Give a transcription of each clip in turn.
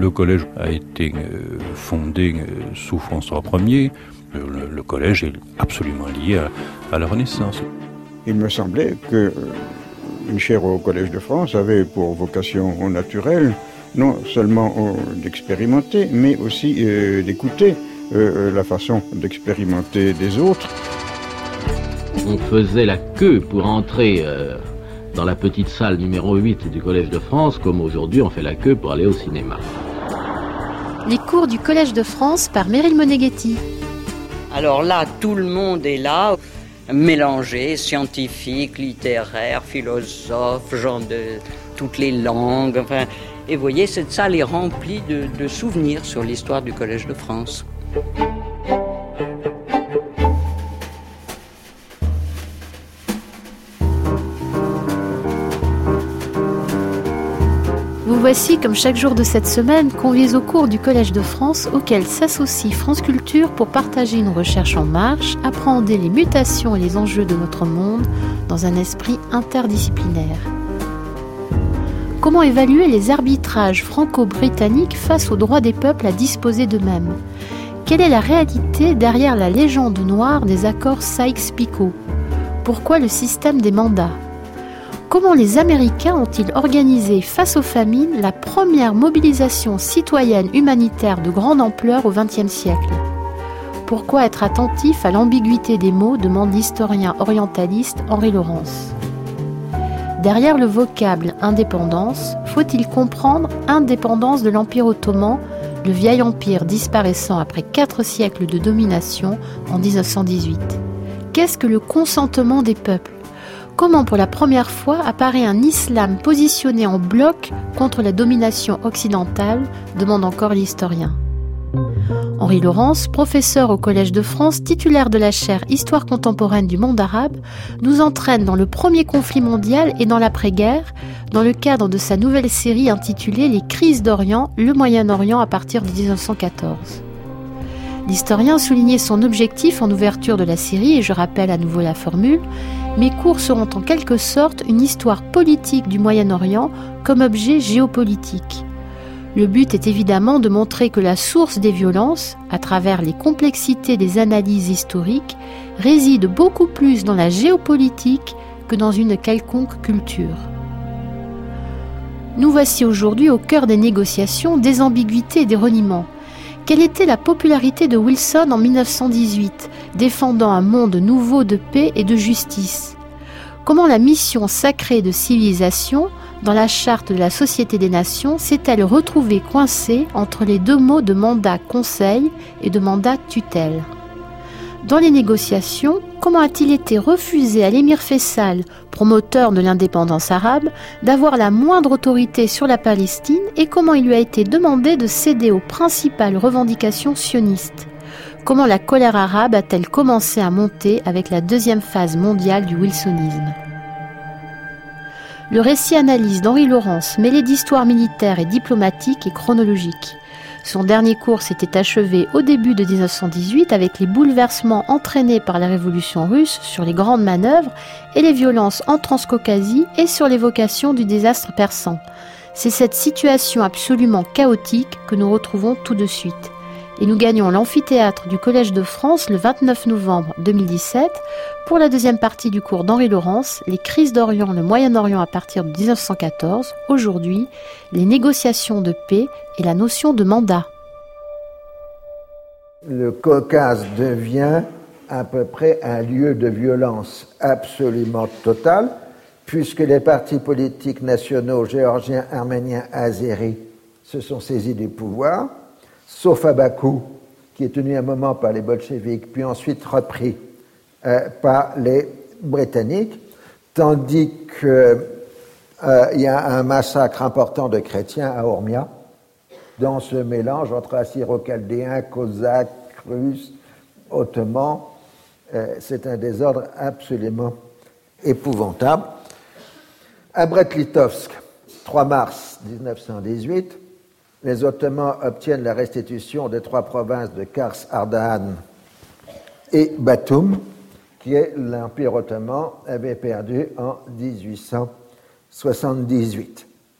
Le collège a été fondé sous François Ier. Le collège est absolument lié à la Renaissance. Il me semblait que une chaire au Collège de France avait pour vocation naturelle non seulement d'expérimenter, mais aussi d'écouter la façon d'expérimenter des autres. On faisait la queue pour entrer dans la petite salle numéro 8 du Collège de France, comme aujourd'hui on fait la queue pour aller au cinéma. Les cours du Collège de France par Meryl Moneghetti. Alors là, tout le monde est là, mélangé, scientifique, littéraire, philosophe, gens de toutes les langues. Enfin, et vous voyez, cette salle est remplie de souvenirs sur l'histoire du Collège de France. Vous voici, comme chaque jour de cette semaine, conviés au cours du Collège de France, auquel s'associe France Culture pour partager une recherche en marche, appréhender les mutations et les enjeux de notre monde dans un esprit interdisciplinaire. Comment évaluer les arbitrages franco-britanniques face au droit des peuples à disposer d'eux-mêmes ? Quelle est la réalité derrière la légende noire des accords Sykes-Picot ? Pourquoi le système des mandats ? Comment les Américains ont-ils organisé face aux famines la première mobilisation citoyenne humanitaire de grande ampleur au XXe siècle ? Pourquoi être attentif à l'ambiguïté des mots demande l'historien orientaliste Henri Laurence. Derrière le vocable indépendance, faut-il comprendre indépendance de l'Empire ottoman, le vieil empire disparaissant après 4 siècles de domination en 1918 ? Qu'est-ce que le consentement des peuples ? Comment pour la première fois apparaît un islam positionné en bloc contre la domination occidentale, demande encore l'historien. Henri Laurence, professeur au Collège de France, titulaire de la chaire Histoire contemporaine du monde arabe, nous entraîne dans le premier conflit mondial et dans l'après-guerre, dans le cadre de sa nouvelle série intitulée « Les crises d'Orient, le Moyen-Orient à partir de 1914 ». L'historien soulignait son objectif en ouverture de la série, et je rappelle à nouveau la formule, mes cours seront en quelque sorte une histoire politique du Moyen-Orient comme objet géopolitique. Le but est évidemment de montrer que la source des violences, à travers les complexités des analyses historiques, réside beaucoup plus dans la géopolitique que dans une quelconque culture. Nous voici aujourd'hui au cœur des négociations, des ambiguïtés et des reniements. Quelle était la popularité de Wilson en 1918, défendant un monde nouveau de paix et de justice ? Comment la mission sacrée de civilisation, dans la charte de la Société des Nations, s'est-elle retrouvée coincée entre les deux mots de mandat conseil et de mandat tutelle ? Dans les négociations, comment a-t-il été refusé à l'émir Faisal, promoteur de l'indépendance arabe, d'avoir la moindre autorité sur la Palestine et comment il lui a été demandé de céder aux principales revendications sionistes ? Comment la colère arabe a-t-elle commencé à monter avec la deuxième phase mondiale du wilsonisme ? Le récit-analyse d'Henri Laurence, mêlé d'histoire militaire et diplomatique et chronologique. Son dernier cours s'était achevé au début de 1918 avec les bouleversements entraînés par la révolution russe sur les grandes manœuvres et les violences en Transcaucasie et sur l'évocation du désastre persan. C'est cette situation absolument chaotique que nous retrouvons tout de suite. Et nous gagnons l'amphithéâtre du Collège de France le 29 novembre 2017 pour la deuxième partie du cours d'Henri Laurence, les crises d'Orient, le Moyen-Orient à partir de 1914, aujourd'hui, les négociations de paix et la notion de mandat. Le Caucase devient à peu près un lieu de violence absolument totale, puisque les partis politiques nationaux géorgiens, arméniens, azéris se sont saisis du pouvoir, sauf à Bakou, qui est tenu un moment par les bolcheviks, puis ensuite repris par les Britanniques, tandis qu'il y a un massacre important de chrétiens à Ormia, dans ce mélange entre Assyro-Chaldéens, Cosaques, Russes, Ottomans. C'est un désordre absolument épouvantable. À Brest-Litovsk, 3 mars 1918, les Ottomans obtiennent la restitution des 3 provinces de Kars, Ardahan et Batoum, qui l'Empire ottoman avait perdu en 1878.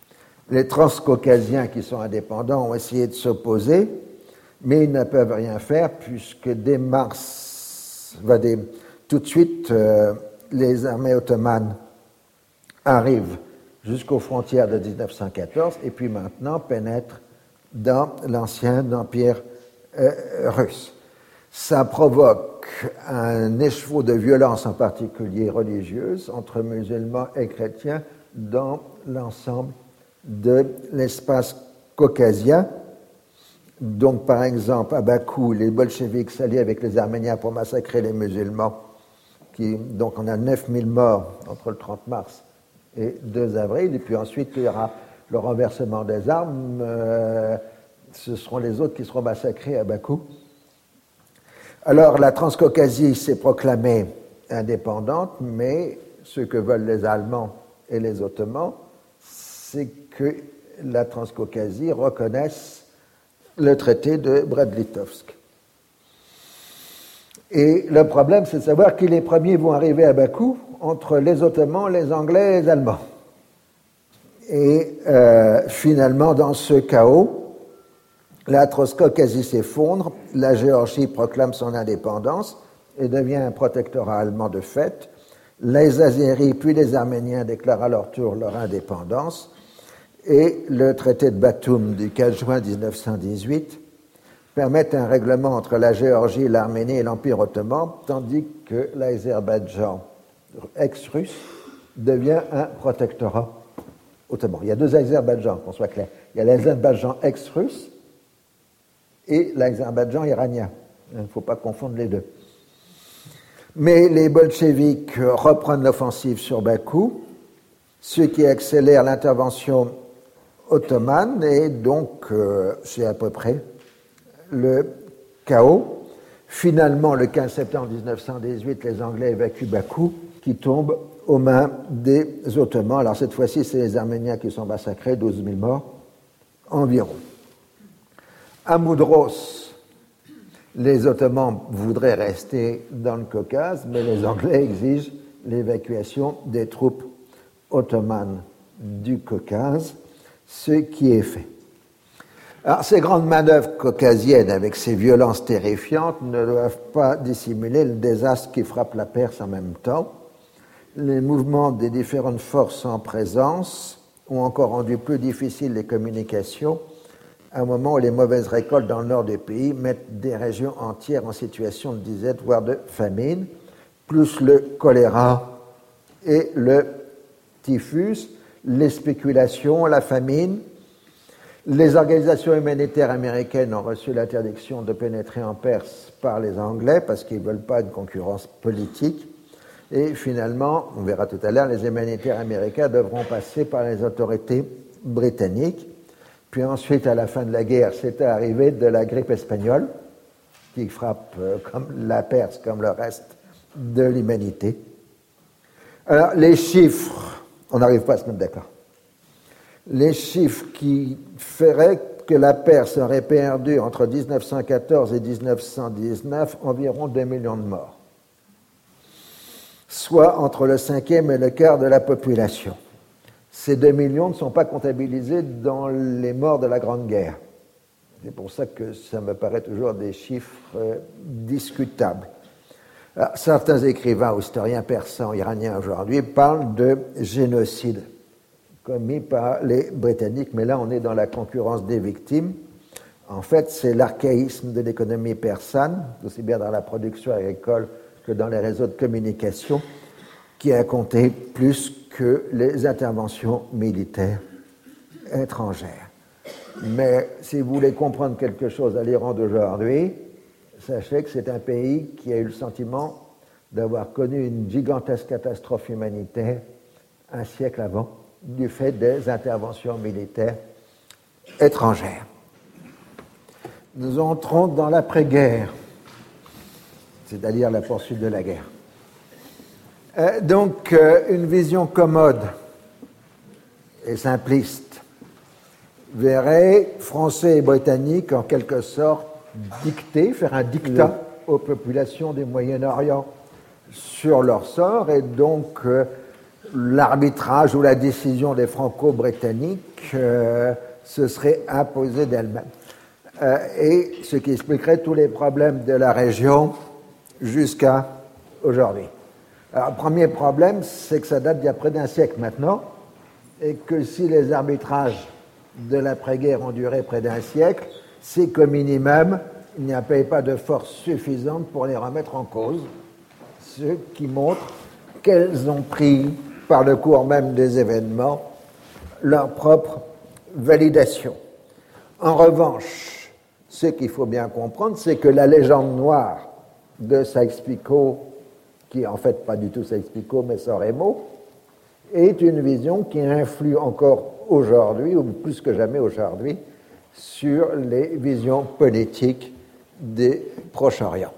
Les transcaucasiens qui sont indépendants ont essayé de s'opposer, mais ils ne peuvent rien faire puisque dès mars, tout de suite, les armées ottomanes arrivent jusqu'aux frontières de 1914 et puis maintenant pénètrent dans l'ancien empire russe. Ça provoque un écheveau de violence, en particulier religieuse, entre musulmans et chrétiens dans l'ensemble de l'espace caucasien. Donc, par exemple, à Bakou, les bolcheviks s'allient avec les Arméniens pour massacrer les musulmans. Donc, on a 9000 morts entre le 30 mars et 2 avril. Et puis ensuite, il y aura le renversement des armes. Ce seront les autres qui seront massacrés à Bakou. Alors, la Transcaucasie s'est proclamée indépendante, mais ce que veulent les Allemands et les Ottomans, c'est que la Transcaucasie reconnaisse le traité de Brest-Litovsk. Et le problème, c'est de savoir qui les premiers vont arriver à Bakou entre les Ottomans, les Anglais et les Allemands. Et finalement, dans ce chaos, la Transcaucasie s'effondre, la Géorgie proclame son indépendance et devient un protectorat allemand de fait. Les Azéris puis les Arméniens déclarent à leur tour leur indépendance et le traité de Batum du 4 juin 1918 permet un règlement entre la Géorgie, l'Arménie et l'Empire ottoman, tandis que l'Azerbaïdjan ex-russe devient un protectorat ottoman. Il y a 2 Azerbaïdjans, qu'on soit clair. Il y a l'Azerbaïdjan ex-russe et l'Azerbaïdjan iranien. Il ne faut pas confondre les deux. Mais les bolcheviks reprennent l'offensive sur Bakou, ce qui accélère l'intervention ottomane, et donc c'est à peu près le chaos. Finalement, le 15 septembre 1918, les Anglais évacuent Bakou, qui tombe aux mains des Ottomans. Alors cette fois-ci, c'est les Arméniens qui sont massacrés, 12 000 morts environ. À Moudros, les Ottomans voudraient rester dans le Caucase, mais les Anglais exigent l'évacuation des troupes ottomanes du Caucase, ce qui est fait. Alors, ces grandes manœuvres caucasiennes, avec ces violences terrifiantes, ne doivent pas dissimuler le désastre qui frappe la Perse en même temps. Les mouvements des différentes forces en présence ont encore rendu plus difficiles les communications, à un moment où les mauvaises récoltes dans le nord du pays mettent des régions entières en situation de disette, voire de famine, plus le choléra et le typhus, les spéculations, la famine. Les organisations humanitaires américaines ont reçu l'interdiction de pénétrer en Perse par les Anglais parce qu'ils ne veulent pas une concurrence politique. Et finalement, on verra tout à l'heure, les humanitaires américains devront passer par les autorités britanniques. Puis ensuite, à la fin de la guerre, c'était arrivé de la grippe espagnole, qui frappe comme la Perse, comme le reste de l'humanité. Alors, les chiffres, on n'arrive pas à se mettre d'accord. Les chiffres qui feraient que la Perse aurait perdu entre 1914 et 1919 environ 2 millions de morts, soit entre le 5e et le quart de la population. Ces 2 millions ne sont pas comptabilisés dans les morts de la Grande Guerre. C'est pour ça que ça me paraît toujours des chiffres discutables. Alors, certains écrivains ou historiens persans, iraniens aujourd'hui, parlent de génocide commis par les Britanniques, mais là on est dans la concurrence des victimes. En fait, c'est l'archaïsme de l'économie persane, aussi bien dans la production agricole que dans les réseaux de communication, qui a compté plus que les interventions militaires étrangères. Mais si vous voulez comprendre quelque chose à l'Iran d'aujourd'hui, sachez que c'est un pays qui a eu le sentiment d'avoir connu une gigantesque catastrophe humanitaire un siècle avant, du fait des interventions militaires étrangères. Nous entrons dans l'après-guerre, c'est-à-dire la poursuite de la guerre. Donc, une vision commode et simpliste verrait Français et Britanniques en quelque sorte dicter, faire un dictat aux populations du Moyen-Orient sur leur sort et donc l'arbitrage ou la décision des Franco-Britanniques se serait imposée d'elle-même. Et ce qui expliquerait tous les problèmes de la région jusqu'à aujourd'hui. Alors, le premier problème, c'est que ça date d'il y a près d'un siècle maintenant, et que si les arbitrages de l'après-guerre ont duré près d'un siècle, c'est qu'au minimum, il n'y a pas de force suffisante pour les remettre en cause, ce qui montre qu'elles ont pris, par le cours même des événements, leur propre validation. En revanche, ce qu'il faut bien comprendre, c'est que la légende noire de Sykes-Picot, qui est en fait pas du tout Sykes-Picot, mais Soremo, est une vision qui influe encore aujourd'hui, ou plus que jamais aujourd'hui, sur les visions politiques des Proche-Orient.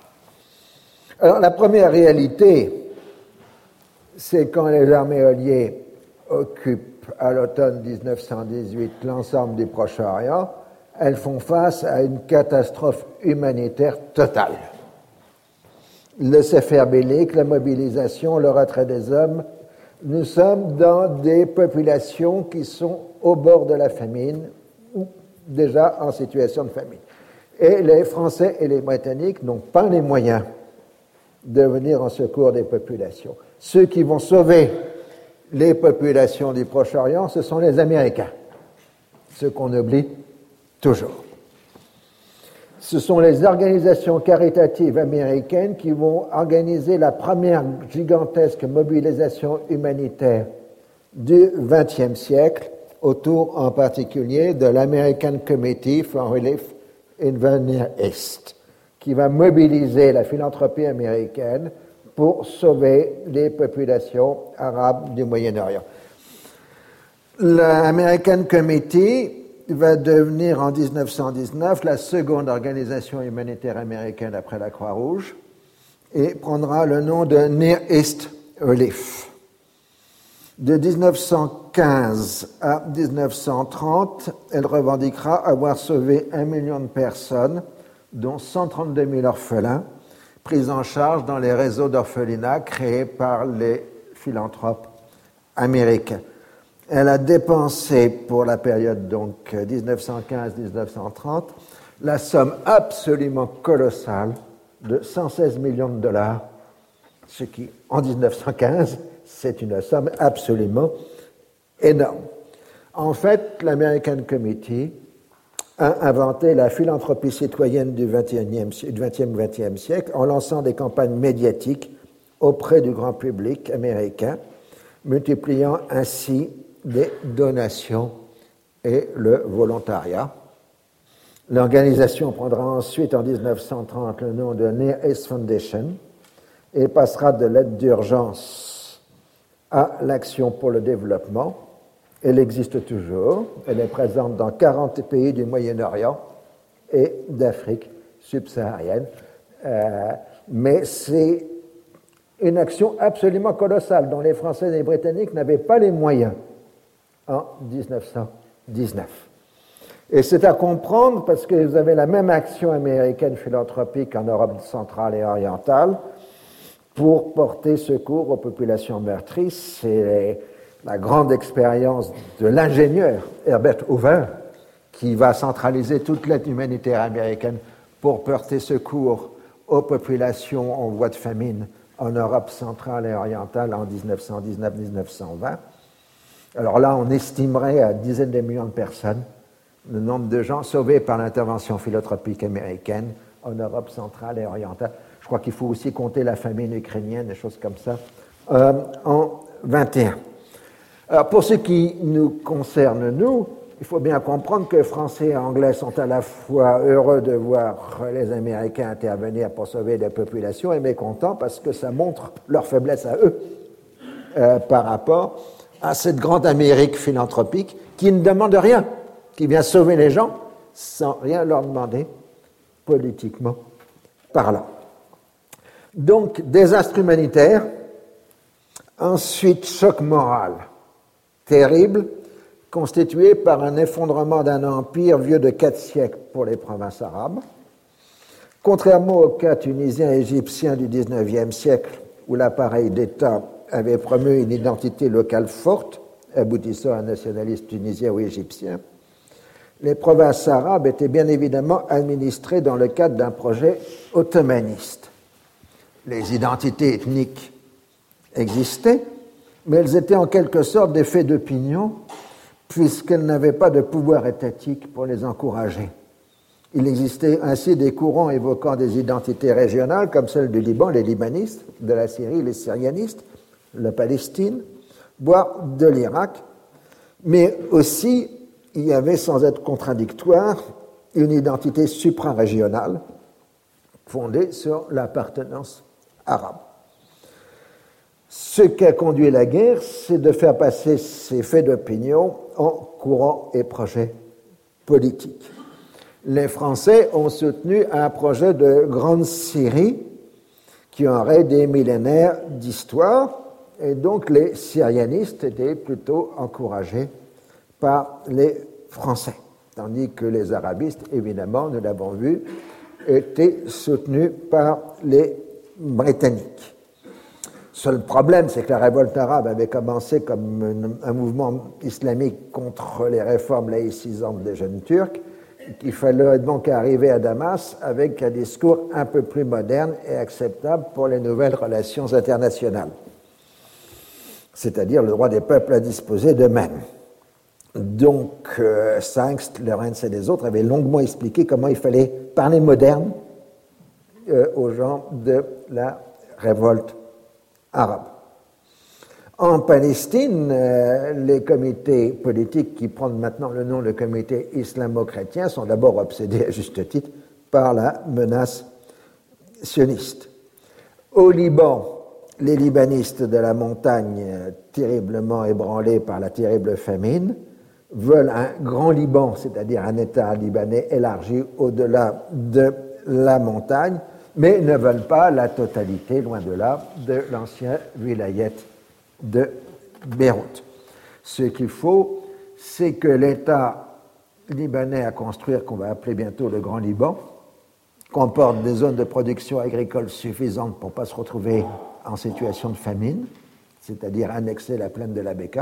Alors, la première réalité, c'est quand les armées alliées occupent à l'automne 1918 l'ensemble du Proche-Orient, elles font face à une catastrophe humanitaire totale. Le cessez-le-feu, la mobilisation, le retrait des hommes, nous sommes dans des populations qui sont au bord de la famine ou déjà en situation de famine. Et les Français et les Britanniques n'ont pas les moyens de venir en secours des populations. Ceux qui vont sauver les populations du Proche-Orient, ce sont les Américains, ce qu'on oublie toujours. Ce sont les organisations caritatives américaines qui vont organiser la première gigantesque mobilisation humanitaire du XXe siècle, autour en particulier de l'American Committee for Relief in the Near East, qui va mobiliser la philanthropie américaine pour sauver les populations arabes du Moyen-Orient. L'American Committee va devenir en 1919 la seconde organisation humanitaire américaine après la Croix-Rouge et prendra le nom de Near East Relief. De 1915 à 1930, elle revendiquera avoir sauvé 1 million de personnes, dont 132 000 orphelins, pris en charge dans les réseaux d'orphelinat créés par les philanthropes américains. Elle a dépensé pour la période donc 1915-1930 la somme absolument colossale de 116 millions de dollars, ce qui, en 1915, c'est une somme absolument énorme. En fait, l'American Committee a inventé la philanthropie citoyenne du XXe siècle en lançant des campagnes médiatiques auprès du grand public américain, multipliant ainsi les donations et le volontariat. L'organisation prendra ensuite en 1930 le nom de Near East Foundation et passera de l'aide d'urgence à l'action pour le développement. Elle existe toujours, elle est présente dans 40 pays du Moyen-Orient et d'Afrique subsaharienne, mais c'est une action absolument colossale dont les Français et les Britanniques n'avaient pas les moyens en 1919. Et c'est à comprendre parce que vous avez la même action américaine philanthropique en Europe centrale et orientale pour porter secours aux populations meurtries. C'est la grande expérience de l'ingénieur Herbert Hoover qui va centraliser toute l'aide humanitaire américaine pour porter secours aux populations en voie de famine en Europe centrale et orientale en 1919-1920. Alors là, on estimerait à dizaines de millions de personnes le nombre de gens sauvés par l'intervention philanthropique américaine en Europe centrale et orientale. Je crois qu'il faut aussi compter la famine ukrainienne, des choses comme ça, en 21. Alors, pour ce qui nous concerne, nous, il faut bien comprendre que Français et Anglais sont à la fois heureux de voir les Américains intervenir pour sauver des populations et mécontents parce que ça montre leur faiblesse à eux par rapport à cette grande Amérique philanthropique qui ne demande rien, qui vient sauver les gens sans rien leur demander, politiquement parlant. Donc, désastre humanitaire, ensuite choc moral terrible, constitué par un effondrement d'un empire vieux de 4 siècles pour les provinces arabes. Contrairement au cas tunisien et égyptien du XIXe siècle, où l'appareil d'État avait promu une identité locale forte, aboutissant à un nationalisme tunisien ou égyptien, les provinces arabes étaient bien évidemment administrées dans le cadre d'un projet ottomaniste. Les identités ethniques existaient, mais elles étaient en quelque sorte des faits d'opinion, puisqu'elles n'avaient pas de pouvoir étatique pour les encourager. Il existait ainsi des courants évoquant des identités régionales, comme celle du Liban, les libanistes, de la Syrie, les syrianistes, la Palestine, voire de l'Irak, mais aussi il y avait, sans être contradictoire, une identité suprarégionale fondée sur l'appartenance arabe. Ce qui a conduit la guerre, c'est de faire passer ces faits d'opinion en courants et projets politiques. Les Français ont soutenu un projet de grande Syrie qui aurait des millénaires d'histoire, et donc les syrianistes étaient plutôt encouragés par les Français, tandis que les arabistes, évidemment, nous l'avons vu, étaient soutenus par les Britanniques. Seul problème, c'est que la révolte arabe avait commencé comme un mouvement islamique contre les réformes laïcisantes des jeunes Turcs, qu'il fallait donc arriver à Damas avec un discours un peu plus moderne et acceptable pour les nouvelles relations internationales, c'est-à-dire le droit des peuples à disposer d'eux-mêmes. Donc, Sangst, Lorenz et les autres avaient longuement expliqué comment il fallait parler moderne aux gens de la révolte arabe. En Palestine, les comités politiques qui prennent maintenant le nom de comité islamo-chrétien sont d'abord obsédés, à juste titre, par la menace sioniste. Au Liban, les libanistes de la montagne, terriblement ébranlés par la terrible famine, veulent un grand Liban, c'est-à-dire un État libanais élargi au-delà de la montagne, mais ne veulent pas la totalité, loin de là, de l'ancien vilayet de Beyrouth. Ce qu'il faut, c'est que l'État libanais à construire, qu'on va appeler bientôt le Grand Liban, comporte des zones de production agricole suffisantes pour ne pas se retrouver en situation de famine, c'est-à-dire annexer la plaine de la Bekaa,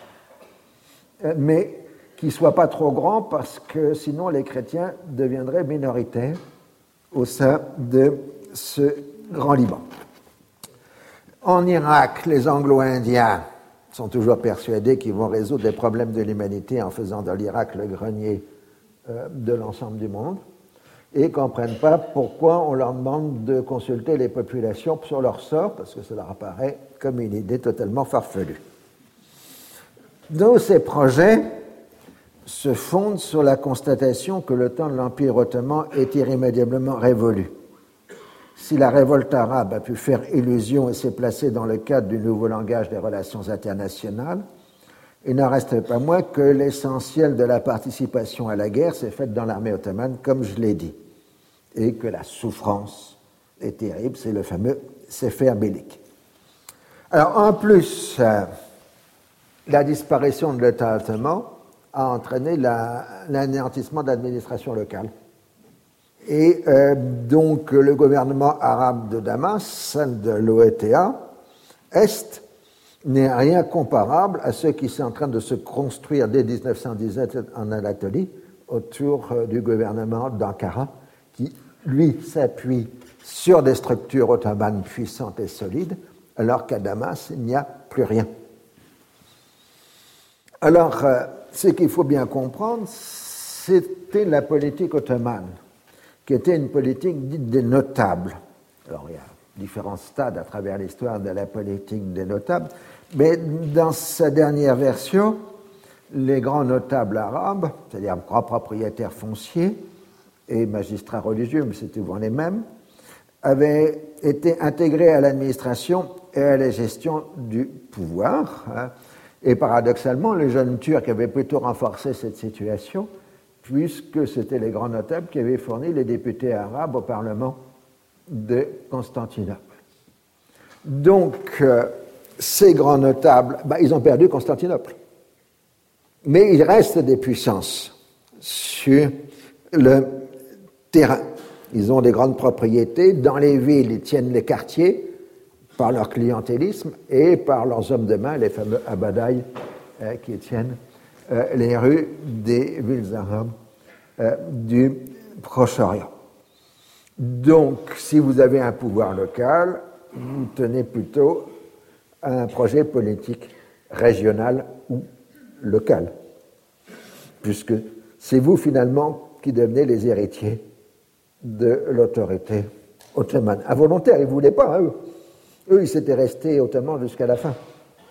mais qui ne soit pas trop grand parce que sinon les chrétiens deviendraient minoritaires au sein de ce Grand Liban. En Irak, les Anglo-Indiens sont toujours persuadés qu'ils vont résoudre les problèmes de l'humanité en faisant de l'Irak le grenier de l'ensemble du monde et ne comprennent pas pourquoi on leur demande de consulter les populations sur leur sort, parce que ça leur apparaît comme une idée totalement farfelue. Donc ces projets se fondent sur la constatation que le temps de l'Empire ottoman est irrémédiablement révolu. Si la révolte arabe a pu faire illusion et s'est placée dans le cadre du nouveau langage des relations internationales, il n'en reste pas moins que l'essentiel de la participation à la guerre s'est faite dans l'armée ottomane, comme je l'ai dit, et que la souffrance est terrible, c'est le fameux Sefer Bilik. Alors, en plus, la disparition de l'État ottoman a entraîné l'anéantissement de l'administration locale. Et donc, le gouvernement arabe de Damas, celle de l'OETA, Est, n'est rien comparable à ce qui est en train de se construire dès 1917 en Anatolie autour du gouvernement d'Ankara, qui, lui, s'appuie sur des structures ottomanes puissantes et solides, alors qu'à Damas, il n'y a plus rien. Alors, ce qu'il faut bien comprendre, c'était la politique ottomane, qui était une politique dite des notables. Alors, il y a différents stades à travers l'histoire de la politique des notables, mais dans sa dernière version, les grands notables arabes, c'est-à-dire grands propriétaires fonciers et magistrats religieux, mais c'est souvent les mêmes, avaient été intégrés à l'administration et à la gestion du pouvoir. Et paradoxalement, les jeunes Turcs avaient plutôt renforcé cette situation, puisque c'était les grands notables qui avaient fourni les députés arabes au Parlement de Constantinople. Donc, ces grands notables, ils ont perdu Constantinople. Mais il reste des puissances sur le terrain. Ils ont des grandes propriétés. Dans les villes, ils tiennent les quartiers, par leur clientélisme et par leurs hommes de main, les fameux abadaïs qui tiennent les rues des villes arabes du Proche-Orient. Donc, si vous avez un pouvoir local, vous tenez plutôt à un projet politique régional ou local, puisque c'est vous finalement qui devenez les héritiers de l'autorité ottomane. Involontaire, ils ne voulaient pas, hein, eux, ils s'étaient restés ottomans jusqu'à la fin.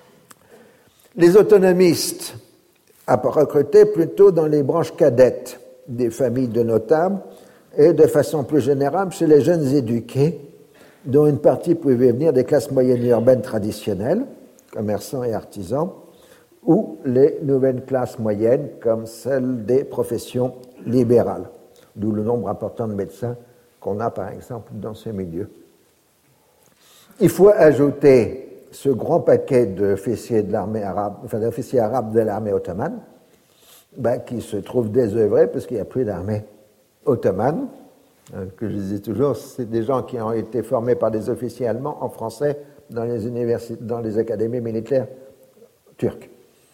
Les autonomistes recrutaient plutôt dans les branches cadettes des familles de notables et de façon plus générale chez les jeunes éduqués, dont une partie pouvait venir des classes moyennes urbaines traditionnelles, commerçants et artisans, ou les nouvelles classes moyennes comme celles des professions libérales, d'où le nombre important de médecins qu'on a par exemple dans ce milieu. Il faut ajouter ce grand paquet d'officiers de l'armée arabe, d'officiers arabes de l'armée ottomane, qui se trouve désœuvrés parce qu'il n'y a plus d'armée ottomane. Que je disais toujours, c'est des gens qui ont été formés par des officiers allemands en français dans les académies militaires turques.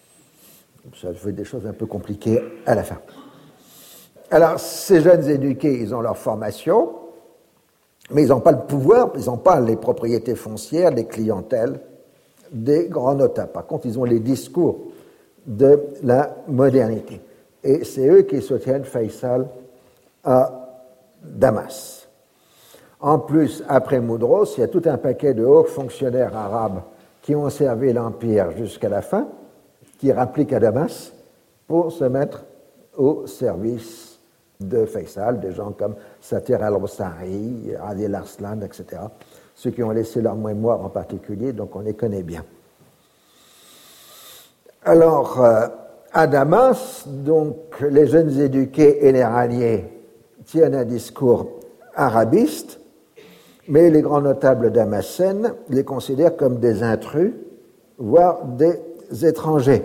Ça fait des choses un peu compliquées à la fin. Alors, ces jeunes éduqués, ils ont leur formation, mais ils n'ont pas le pouvoir, ils n'ont pas les propriétés foncières, les clientèles des grands notables. Par contre, ils ont les discours de la modernité. Et c'est eux qui soutiennent Faisal à Damas. En plus, après Moudros, il y a tout un paquet de hauts fonctionnaires arabes qui ont servi l'Empire jusqu'à la fin, qui rappliquent à Damas pour se mettre au service de Faisal, des gens comme Satir al-Rossari, Adil Arslan, etc. Ceux qui ont laissé leur mémoire en particulier, donc on les connaît bien. Alors, à Damas, donc, les jeunes éduqués et les ralliés tiennent un discours arabiste, mais les grands notables damascènes les considèrent comme des intrus, voire des étrangers.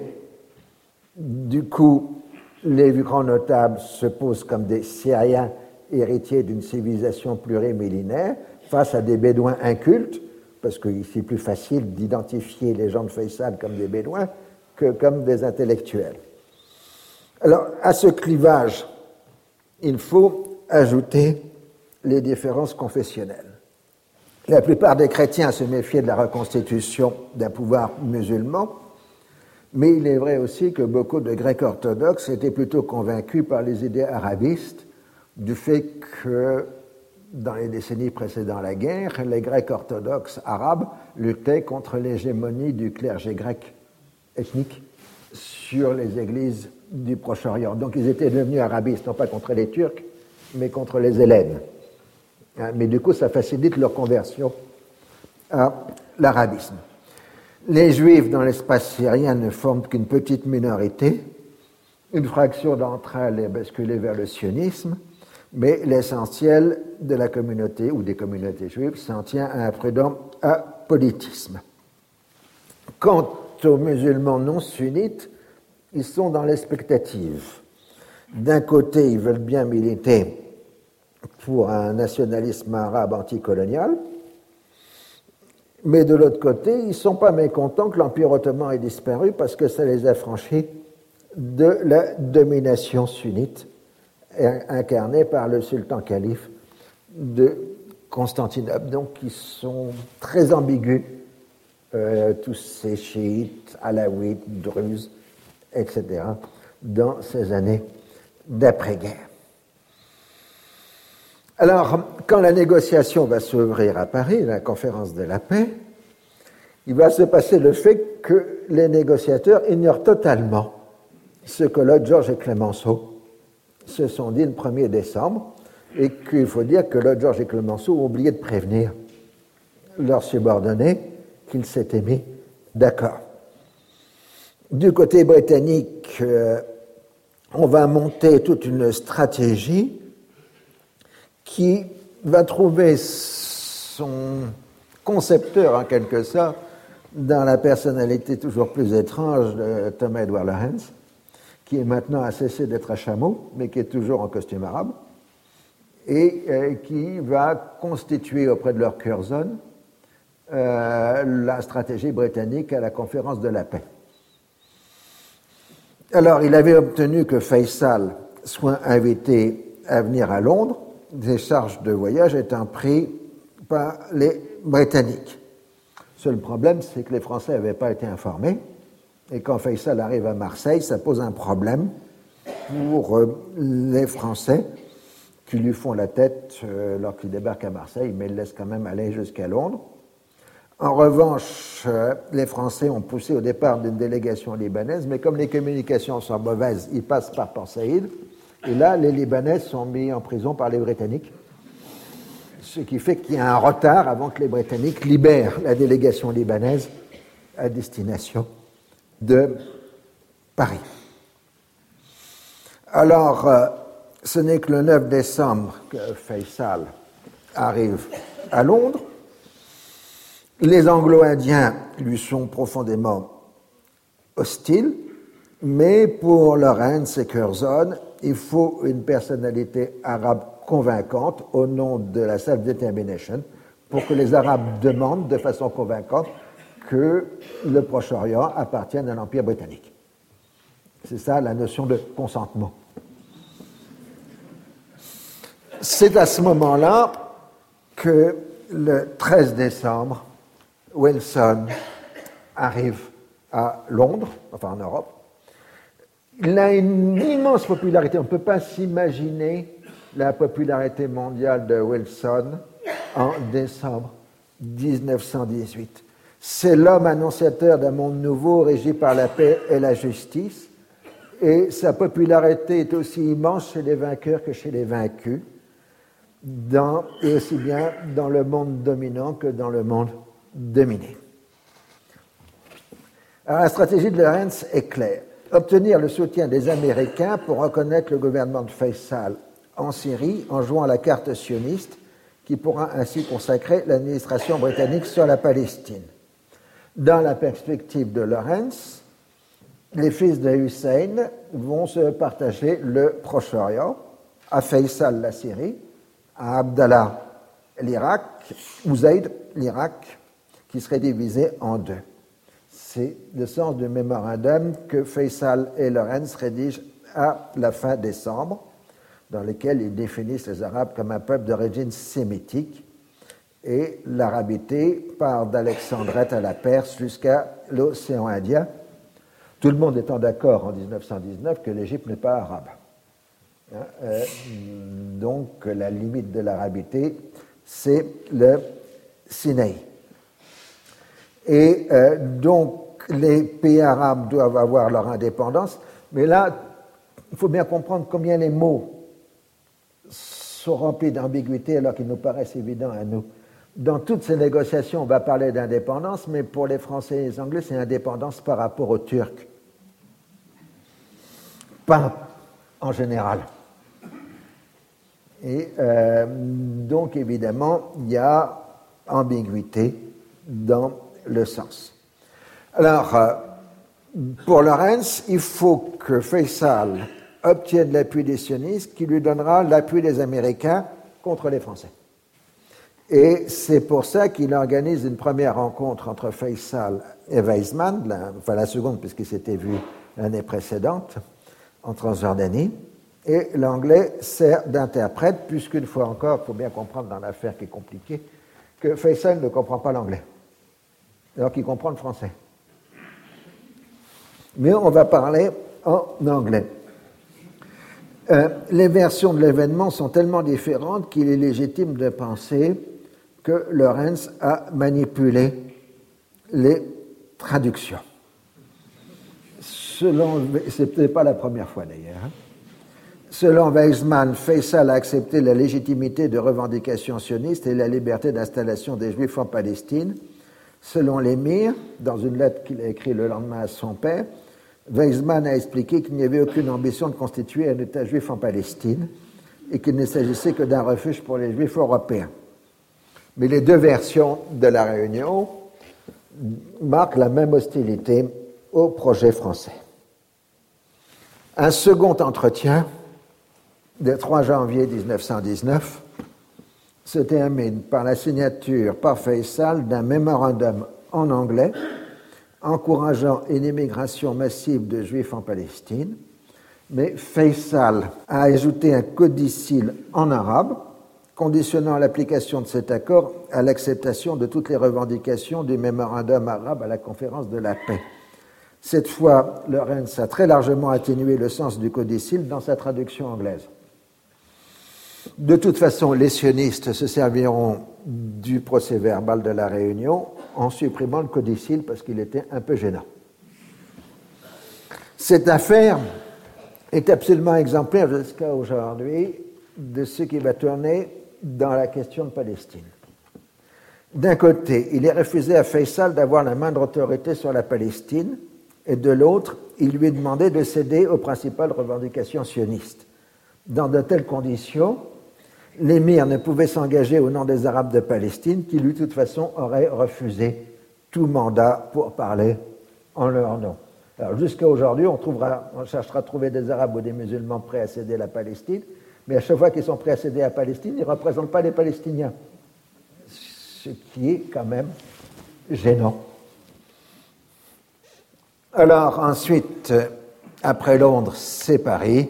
Du coup, les grands notables se posent comme des Syriens héritiers d'une civilisation plurimillénaire face à des Bédouins incultes, parce que c'est plus facile d'identifier les gens de Faisal comme des Bédouins que comme des intellectuels. Alors, à ce clivage, il faut ajouter les différences confessionnelles. La plupart des chrétiens se méfiaient de la reconstitution d'un pouvoir musulman, mais il est vrai aussi que beaucoup de Grecs orthodoxes étaient plutôt convaincus par les idées arabistes du fait que, dans les décennies précédant la guerre, les Grecs orthodoxes arabes luttaient contre l'hégémonie du clergé grec ethnique sur les églises du Proche-Orient. Donc ils étaient devenus arabistes, non pas contre les Turcs, mais contre les Hellènes. Mais du coup, ça facilite leur conversion à l'arabisme. Les Juifs dans l'espace syrien ne forment qu'une petite minorité. Une fraction d'entre elles est basculée vers le sionisme, mais l'essentiel de la communauté ou des communautés juives s'en tient à un prudent apolitisme. Quant aux musulmans non sunnites, ils sont dans l'expectative. D'un côté, ils veulent bien militer pour un nationalisme arabe anticolonial, mais de l'autre côté, ils ne sont pas mécontents que l'Empire ottoman ait disparu parce que ça les a franchis de la domination sunnite incarnée par le sultan calife de Constantinople. Donc, ils sont très ambigus, tous ces chiites, alaouites, druzes, etc., dans ces années d'après-guerre. Alors, quand la négociation va s'ouvrir à Paris, la conférence de la paix, il va se passer le fait que les négociateurs ignorent totalement ce que Lloyd George et Clemenceau se sont dit le 1er décembre, et qu'il faut dire que Lloyd George et Clemenceau ont oublié de prévenir leurs subordonnés qu'ils s'étaient mis d'accord. Du côté britannique, on va monter toute une stratégie qui va trouver son concepteur, en quelque sorte, dans la personnalité toujours plus étrange de Thomas Edward Lawrence, qui est maintenant a cessé d'être à chameau, mais qui est toujours en costume arabe, et qui va constituer auprès de leur Curzon la stratégie britannique à la conférence de la paix. Alors, il avait obtenu que Faisal soit invité à venir à Londres, des charges de voyage étant prises par les Britanniques. Seul problème, c'est que les Français n'avaient pas été informés, et quand Faisal arrive à Marseille, ça pose un problème pour les Français qui lui font la tête lorsqu'il débarque à Marseille, mais ils le laissent quand même aller jusqu'à Londres. En revanche, les Français ont poussé au départ d'une délégation libanaise, mais comme les communications sont mauvaises, ils passent par Port Saïd, et là, les Libanais sont mis en prison par les Britanniques, ce qui fait qu'il y a un retard avant que les Britanniques libèrent la délégation libanaise à destination de Paris. Alors, ce n'est que le 9 décembre que Faisal arrive à Londres. Les Anglo-Indiens lui sont profondément hostiles, mais pour Lawrence et Curzon, il faut une personnalité arabe convaincante au nom de la self-determination pour que les Arabes demandent de façon convaincante que le Proche-Orient appartienne à l'Empire britannique. C'est ça la notion de consentement. C'est à ce moment-là que le 13 décembre, Wilson arrive à Londres, enfin en Europe. Il a une immense popularité. On ne peut pas s'imaginer la popularité mondiale de Wilson en décembre 1918. C'est l'homme annonciateur d'un monde nouveau régi par la paix et la justice. Et sa popularité est aussi immense chez les vainqueurs que chez les vaincus, et aussi bien dans le monde dominant que dans le monde dominé. Alors, la stratégie de Lawrence est claire. Obtenir le soutien des Américains pour reconnaître le gouvernement de Faisal en Syrie en jouant la carte sioniste qui pourra ainsi consacrer l'administration britannique sur la Palestine. Dans la perspective de Lawrence, les fils de Hussein vont se partager le Proche-Orient, à Faisal la Syrie, à Abdallah l'Irak, ou Zayd l'Irak, qui serait divisé en deux. C'est le sens du mémorandum que Faisal et Lawrence rédigent à la fin décembre, dans lequel ils définissent les Arabes comme un peuple d'origine sémitique, et l'arabité part d'Alexandrette à la Perse jusqu'à l'océan Indien, tout le monde étant d'accord en 1919 que l'Égypte n'est pas arabe. Donc la limite de l'arabité, c'est le Sinaï. Et donc les pays arabes doivent avoir leur indépendance, mais là, il faut bien comprendre combien les mots sont remplis d'ambiguïté alors qu'ils nous paraissent évidents à nous. Dans toutes ces négociations, on va parler d'indépendance, mais pour les Français et les Anglais, c'est indépendance par rapport aux Turcs. Pas en général. Et donc, évidemment, il y a ambiguïté dans le sens. Alors, pour Lawrence, il faut que Faisal obtienne l'appui des sionistes qui lui donnera l'appui des Américains contre les Français. Et c'est pour ça qu'il organise une première rencontre entre Faisal et Weizmann, la seconde puisqu'il s'était vu l'année précédente, en Transjordanie. Et l'anglais sert d'interprète, puisqu'une fois encore, il faut bien comprendre dans l'affaire qui est compliquée, que Faisal ne comprend pas l'anglais, alors qu'il comprend le français. Mais on va parler en anglais. Les versions de l'événement sont tellement différentes qu'il est légitime de penser que Lawrence a manipulé les traductions. Ce n'était pas la première fois d'ailleurs. Selon Weizmann, Faisal a accepté la légitimité de revendications sionistes et la liberté d'installation des Juifs en Palestine. Selon l'émir, dans une lettre qu'il a écrite le lendemain à son père, Weizmann a expliqué qu'il n'y avait aucune ambition de constituer un État juif en Palestine et qu'il ne s'agissait que d'un refuge pour les Juifs européens. Mais les deux versions de la réunion marquent la même hostilité au projet français. Un second entretien, le 3 janvier 1919, se termine par la signature par Faisal d'un mémorandum en anglais encourageant une immigration massive de Juifs en Palestine, mais Faisal a ajouté un codicille en arabe conditionnant l'application de cet accord à l'acceptation de toutes les revendications du mémorandum arabe à la conférence de la paix. Cette fois, Lawrence a très largement atténué le sens du codicille dans sa traduction anglaise. De toute façon, les sionistes se serviront du procès-verbal de la réunion en supprimant le codicille parce qu'il était un peu gênant. Cette affaire est absolument exemplaire jusqu'à aujourd'hui de ce qui va tourner dans la question de Palestine. D'un côté, il est refusé à Faisal d'avoir la moindre autorité sur la Palestine, et de l'autre, il lui est demandé de céder aux principales revendications sionistes. Dans de telles conditions, l'émir ne pouvait s'engager au nom des Arabes de Palestine qui, lui, de toute façon, auraient refusé tout mandat pour parler en leur nom. Alors, jusqu'à aujourd'hui, on cherchera à trouver des Arabes ou des musulmans prêts à céder la Palestine, mais à chaque fois qu'ils sont prêts à céder la Palestine, ils ne représentent pas les Palestiniens. Ce qui est quand même gênant. Alors, ensuite, après Londres, c'est Paris.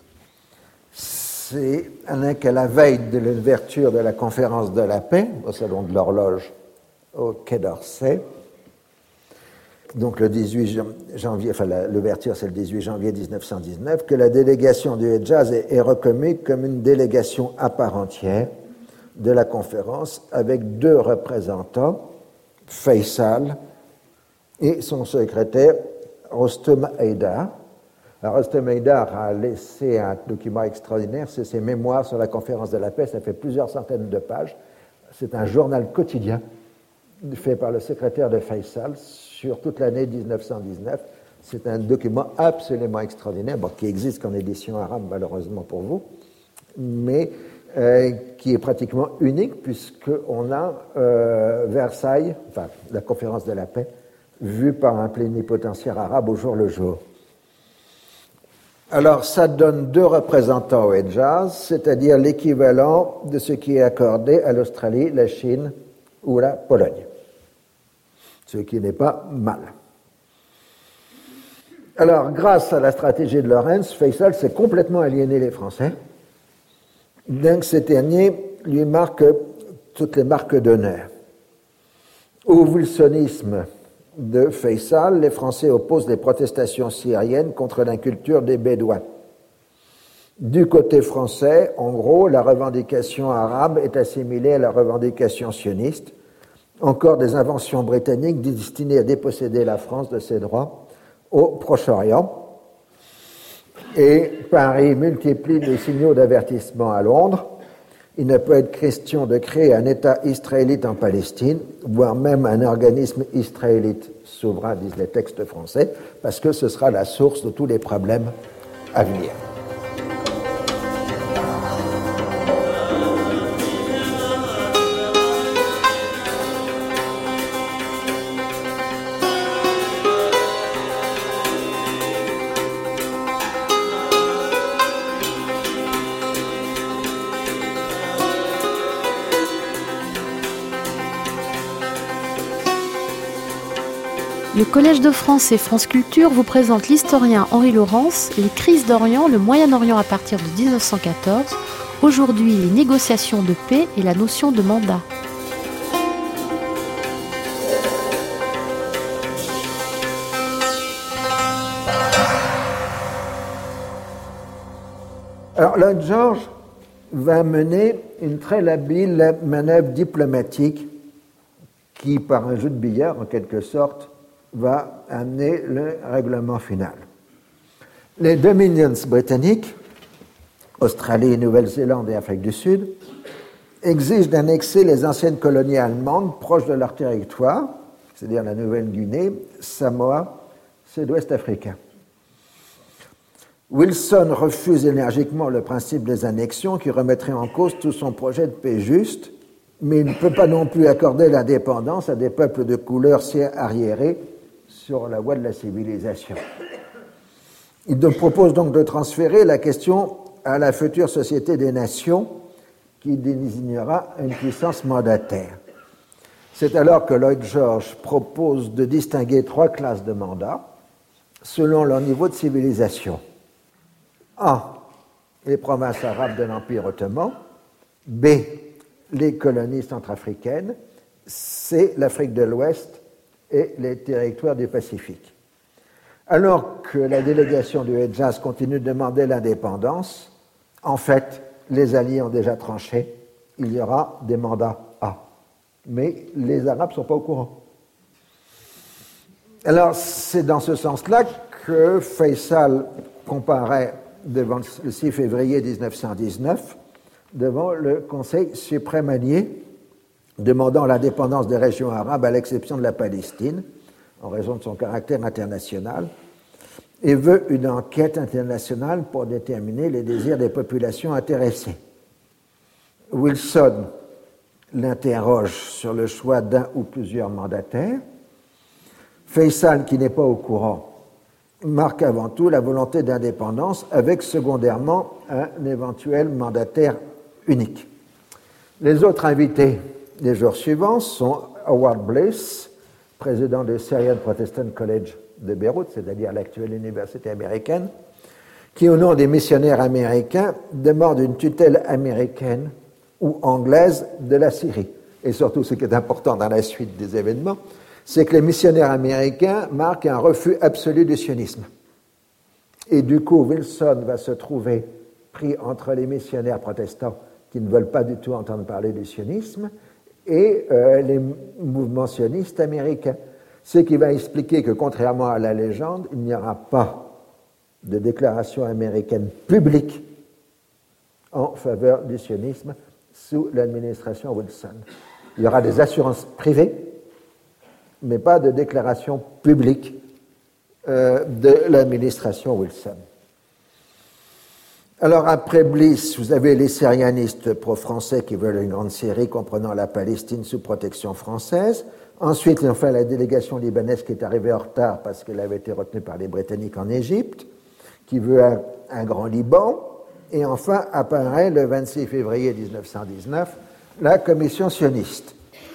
C'est qu'à la veille de l'ouverture de la conférence de la paix, au Salon de l'Horloge, au Quai d'Orsay, donc le 18 janvier, enfin l'ouverture c'est le 18 janvier 1919, que la délégation du Hedjaz est reconnue comme une délégation à part entière de la conférence avec 2 représentants, Faisal et son secrétaire Rostom Haïdar. Alors, Rostom Haïdar a laissé un document extraordinaire, c'est ses mémoires sur la conférence de la paix, ça fait plusieurs centaines de pages. C'est un journal quotidien fait par le secrétaire de Faisal sur toute l'année 1919. C'est un document absolument extraordinaire, qui existe qu'en édition arabe, malheureusement pour vous, mais qui est pratiquement unique, puisqu'on a Versailles, enfin la conférence de la paix, vue par un plénipotentiaire arabe au jour le jour. Alors, ça donne 2 représentants au Hedjaz, c'est-à-dire l'équivalent de ce qui est accordé à l'Australie, la Chine ou la Pologne. Ce qui n'est pas mal. Alors, grâce à la stratégie de Lawrence, Faisal s'est complètement aliéné les Français. Donc, ces derniers lui marquent toutes les marques d'honneur. Au wilsonisme de Faisal, les Français opposent les protestations syriennes contre l'inculture des Bédouins. Du côté français, en gros, la revendication arabe est assimilée à la revendication sioniste, encore des inventions britanniques destinées à déposséder la France de ses droits au Proche-Orient. Et Paris multiplie les signaux d'avertissement à Londres. Il ne peut être question de créer un État israélite en Palestine, voire même un organisme israélite souverain, disent les textes français, parce que ce sera la source de tous les problèmes à venir. Le Collège de France et France Culture vous présente l'historien Henri Laurence, les crises d'Orient, le Moyen-Orient à partir de 1914, aujourd'hui les négociations de paix et la notion de mandat. Alors, Lloyd George va mener une très habile manœuvre diplomatique qui, par un jeu de billard, en quelque sorte, va amener le règlement final. Les Dominions britanniques, Australie, Nouvelle-Zélande et Afrique du Sud, exigent d'annexer les anciennes colonies allemandes proches de leur territoire, c'est-à-dire la Nouvelle-Guinée, Samoa, sud-ouest africain. Wilson refuse énergiquement le principe des annexions qui remettrait en cause tout son projet de paix juste, mais il ne peut pas non plus accorder l'indépendance à des peuples de couleur si arriérés sur la voie de la civilisation. Il propose donc de transférer la question à la future Société des Nations qui désignera une puissance mandataire. C'est alors que Lloyd George propose de distinguer 3 classes de mandats selon leur niveau de civilisation. A, les provinces arabes de l'Empire ottoman. B, les colonies centrafricaines. C, l'Afrique de l'Ouest et les territoires du Pacifique. Alors que la délégation du Hedjaz continue de demander l'indépendance, en fait, les Alliés ont déjà tranché, il y aura des mandats A. Mais les Arabes ne sont pas au courant. Alors, c'est dans ce sens-là que Faisal comparaît devant le 6 février 1919 devant le Conseil suprême allié demandant l'indépendance des régions arabes à l'exception de la Palestine en raison de son caractère international et veut une enquête internationale pour déterminer les désirs des populations intéressées. Wilson l'interroge sur le choix d'un ou plusieurs mandataires. Faisal, qui n'est pas au courant, marque avant tout la volonté d'indépendance avec secondairement un éventuel mandataire unique. Les autres invités des jours suivants sont Howard Bliss, président du Syrian Protestant College de Beyrouth, c'est-à-dire l'actuelle université américaine, qui, au nom des missionnaires américains, demande une tutelle américaine ou anglaise de la Syrie. Et surtout, ce qui est important dans la suite des événements, c'est que les missionnaires américains marquent un refus absolu du sionisme. Et du coup, Wilson va se trouver pris entre les missionnaires protestants qui ne veulent pas du tout entendre parler du sionisme et les mouvements sionistes américains. Ce qui va expliquer que, contrairement à la légende, il n'y aura pas de déclaration américaine publique en faveur du sionisme sous l'administration Wilson. Il y aura des assurances privées, mais pas de déclaration publique de l'administration Wilson. Alors, après Bliss, vous avez les syrianistes pro-français qui veulent une grande Syrie comprenant la Palestine sous protection française. Ensuite, enfin, la délégation libanaise qui est arrivée en retard parce qu'elle avait été retenue par les Britanniques en Égypte, qui veut un grand Liban. Et enfin, apparaît le 26 février 1919, la commission sioniste.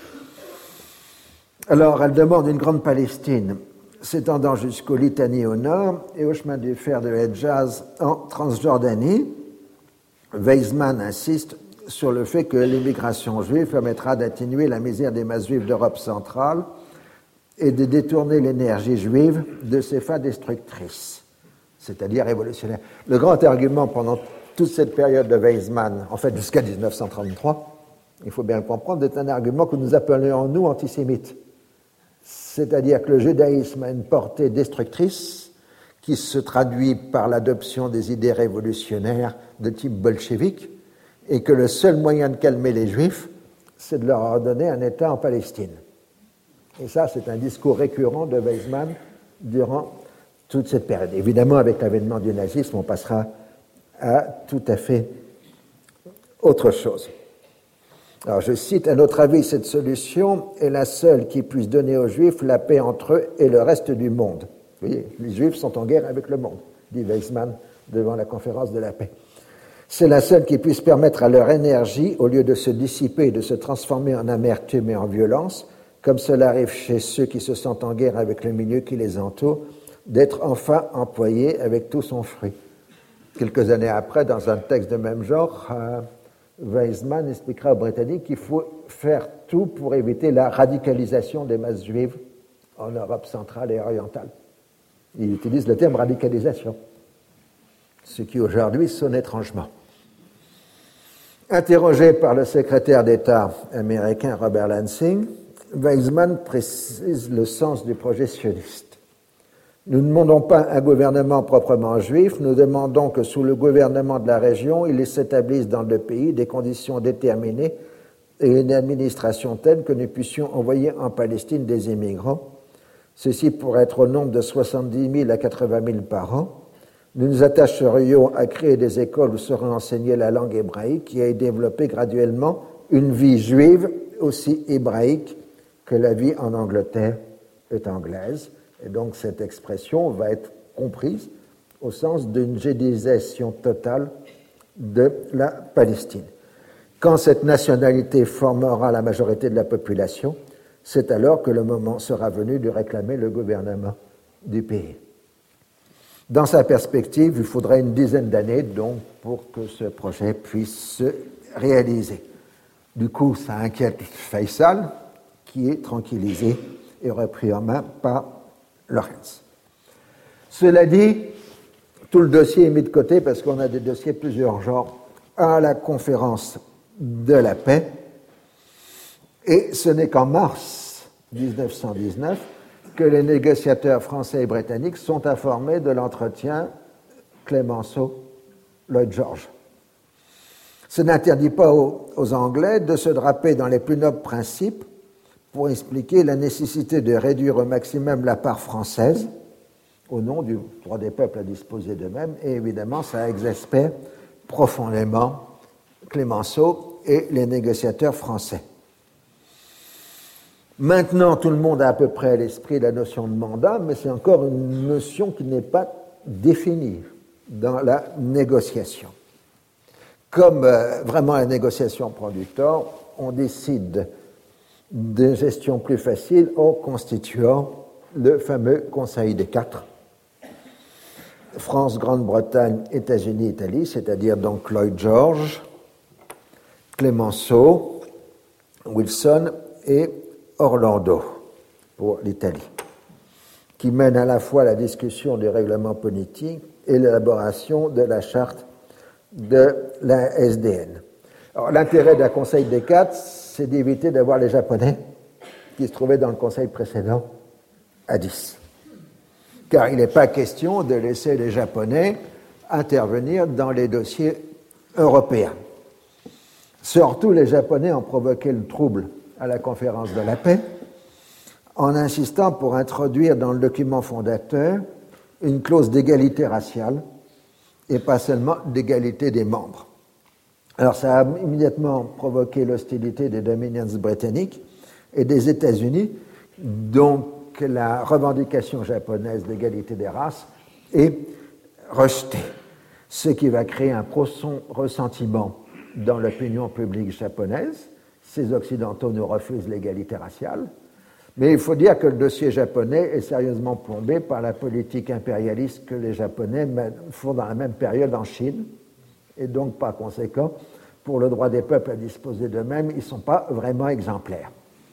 Alors, elle demande une grande Palestine s'étendant jusqu'au Litanie au nord et au chemin de fer de Hedjaz en Transjordanie. Weizmann insiste sur le fait que l'immigration juive permettra d'atténuer la misère des masses juives d'Europe centrale et de détourner l'énergie juive de ses fins destructrices, c'est-à-dire révolutionnaires. Le grand argument pendant toute cette période de Weizmann, en fait jusqu'à 1933, il faut bien le comprendre, est un argument que nous appelons nous antisémites. C'est-à-dire que le judaïsme a une portée destructrice qui se traduit par l'adoption des idées révolutionnaires de type bolchevique et que le seul moyen de calmer les juifs, c'est de leur ordonner un État en Palestine. Et ça, c'est un discours récurrent de Weizmann durant toute cette période. Évidemment, avec l'avènement du nazisme, on passera à tout à fait autre chose. Alors, je cite, « À notre avis, cette solution est la seule qui puisse donner aux Juifs la paix entre eux et le reste du monde. » Vous voyez, les Juifs sont en guerre avec le monde, dit Weizmann devant la conférence de la paix. « C'est la seule qui puisse permettre à leur énergie, au lieu de se dissiper et de se transformer en amertume et en violence, comme cela arrive chez ceux qui se sentent en guerre avec le milieu qui les entoure, d'être enfin employée avec tout son fruit. » Quelques années après, dans un texte de même genre, Weizmann expliquera aux Britanniques qu'il faut faire tout pour éviter la radicalisation des masses juives en Europe centrale et orientale. Il utilise le terme radicalisation, ce qui aujourd'hui sonne étrangement. Interrogé par le secrétaire d'État américain Robert Lansing, Weizmann précise le sens du projet sioniste. Nous ne demandons pas un gouvernement proprement juif, nous demandons que sous le gouvernement de la région, il s'établisse dans le pays des conditions déterminées et une administration telle que nous puissions envoyer en Palestine des immigrants. Ceci pourrait être au nombre de 70 000 à 80 000 par an. Nous nous attacherions à créer des écoles où serait enseignée la langue hébraïque et à y développer graduellement une vie juive aussi hébraïque que la vie en Angleterre est anglaise. Et donc cette expression va être comprise au sens d'une judaïsation totale de la Palestine. Quand cette nationalité formera la majorité de la population, c'est alors que le moment sera venu de réclamer le gouvernement du pays. Dans sa perspective, il faudrait une dizaine d'années donc pour que ce projet puisse se réaliser. Du coup, ça inquiète Faisal, qui est tranquillisé et repris en main par Lawrence. Cela dit, tout le dossier est mis de côté parce qu'on a des dossiers plus urgents à la conférence de la paix. Et ce n'est qu'en mars 1919 que les négociateurs français et britanniques sont informés de l'entretien Clemenceau-Lloyd George. Ce n'interdit pas aux Anglais de se draper dans les plus nobles principes pour expliquer la nécessité de réduire au maximum la part française au nom du droit des peuples à disposer d'eux-mêmes, et évidemment ça exaspère profondément Clemenceau et les négociateurs français. Maintenant, tout le monde a à peu près à l'esprit la notion de mandat, mais c'est encore une notion qui n'est pas définie dans la négociation. Comme vraiment la négociation prend du temps, on décide de gestion plus facile en constituant le fameux Conseil des Quatre. France, Grande-Bretagne, États-Unis, Italie, c'est-à-dire donc Lloyd George, Clemenceau, Wilson et Orlando pour l'Italie, qui mène à la fois la discussion du règlement politique et l'élaboration de la charte de la SDN. Alors, l'intérêt d'un Conseil des Quatre, c'est d'éviter d'avoir les Japonais qui se trouvaient dans le Conseil précédent à 10. Car il n'est pas question de laisser les Japonais intervenir dans les dossiers européens. Surtout, les Japonais ont provoqué le trouble à la conférence de la paix en insistant pour introduire dans le document fondateur une clause d'égalité raciale et pas seulement d'égalité des membres. Alors ça a immédiatement provoqué l'hostilité des Dominions britanniques et des États-Unis, donc la revendication japonaise d'égalité des races est rejetée, ce qui va créer un profond ressentiment dans l'opinion publique japonaise. Ces Occidentaux nous refusent l'égalité raciale, mais il faut dire que le dossier japonais est sérieusement plombé par la politique impérialiste que les Japonais font dans la même période en Chine, et donc par conséquent, pour le droit des peuples à disposer d'eux-mêmes, ils ne sont pas vraiment exemplaires.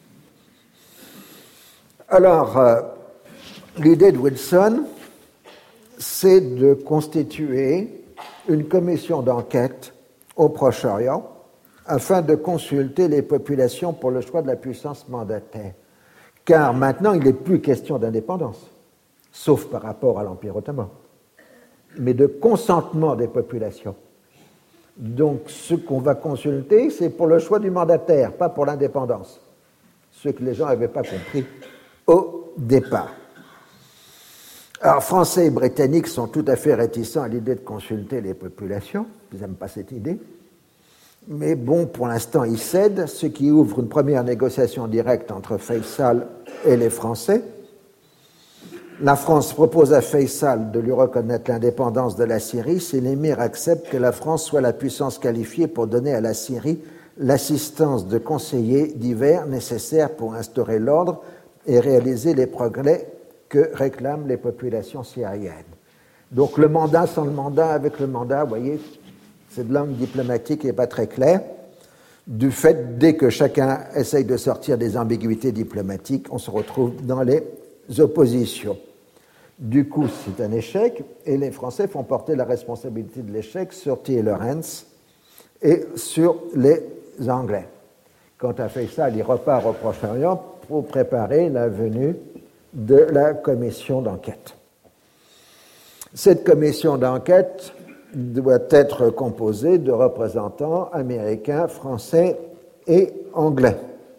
Alors, l'idée de Wilson, c'est de constituer une commission d'enquête au Proche-Orient afin de consulter les populations pour le choix de la puissance mandataire. Car maintenant, il n'est plus question d'indépendance, sauf par rapport à l'Empire ottoman, mais de consentement des populations. Donc, ce qu'on va consulter, c'est pour le choix du mandataire, pas pour l'indépendance. Ce que les gens n'avaient pas compris au départ. Alors, Français et Britanniques sont tout à fait réticents à l'idée de consulter les populations. Ils n'aiment pas cette idée. Mais bon, pour l'instant, ils cèdent, ce qui ouvre une première négociation directe entre Faisal et les Français. La France propose à Faisal de lui reconnaître l'indépendance de la Syrie si l'émir accepte que la France soit la puissance qualifiée pour donner à la Syrie l'assistance de conseillers divers nécessaires pour instaurer l'ordre et réaliser les progrès que réclament les populations syriennes. Donc le mandat sans le mandat avec le mandat, vous voyez, cette langue diplomatique n'est pas très claire. Du fait, dès que chacun essaye de sortir des ambiguïtés diplomatiques, on se retrouve dans les oppositions. Du coup, c'est un échec, et les Français font porter la responsabilité de l'échec sur T. Lawrence et sur les Anglais. Quant à Faisal, il repart au Proche-Orient pour préparer la venue de la commission d'enquête. Cette commission d'enquête doit être composée de représentants américains, français et anglais.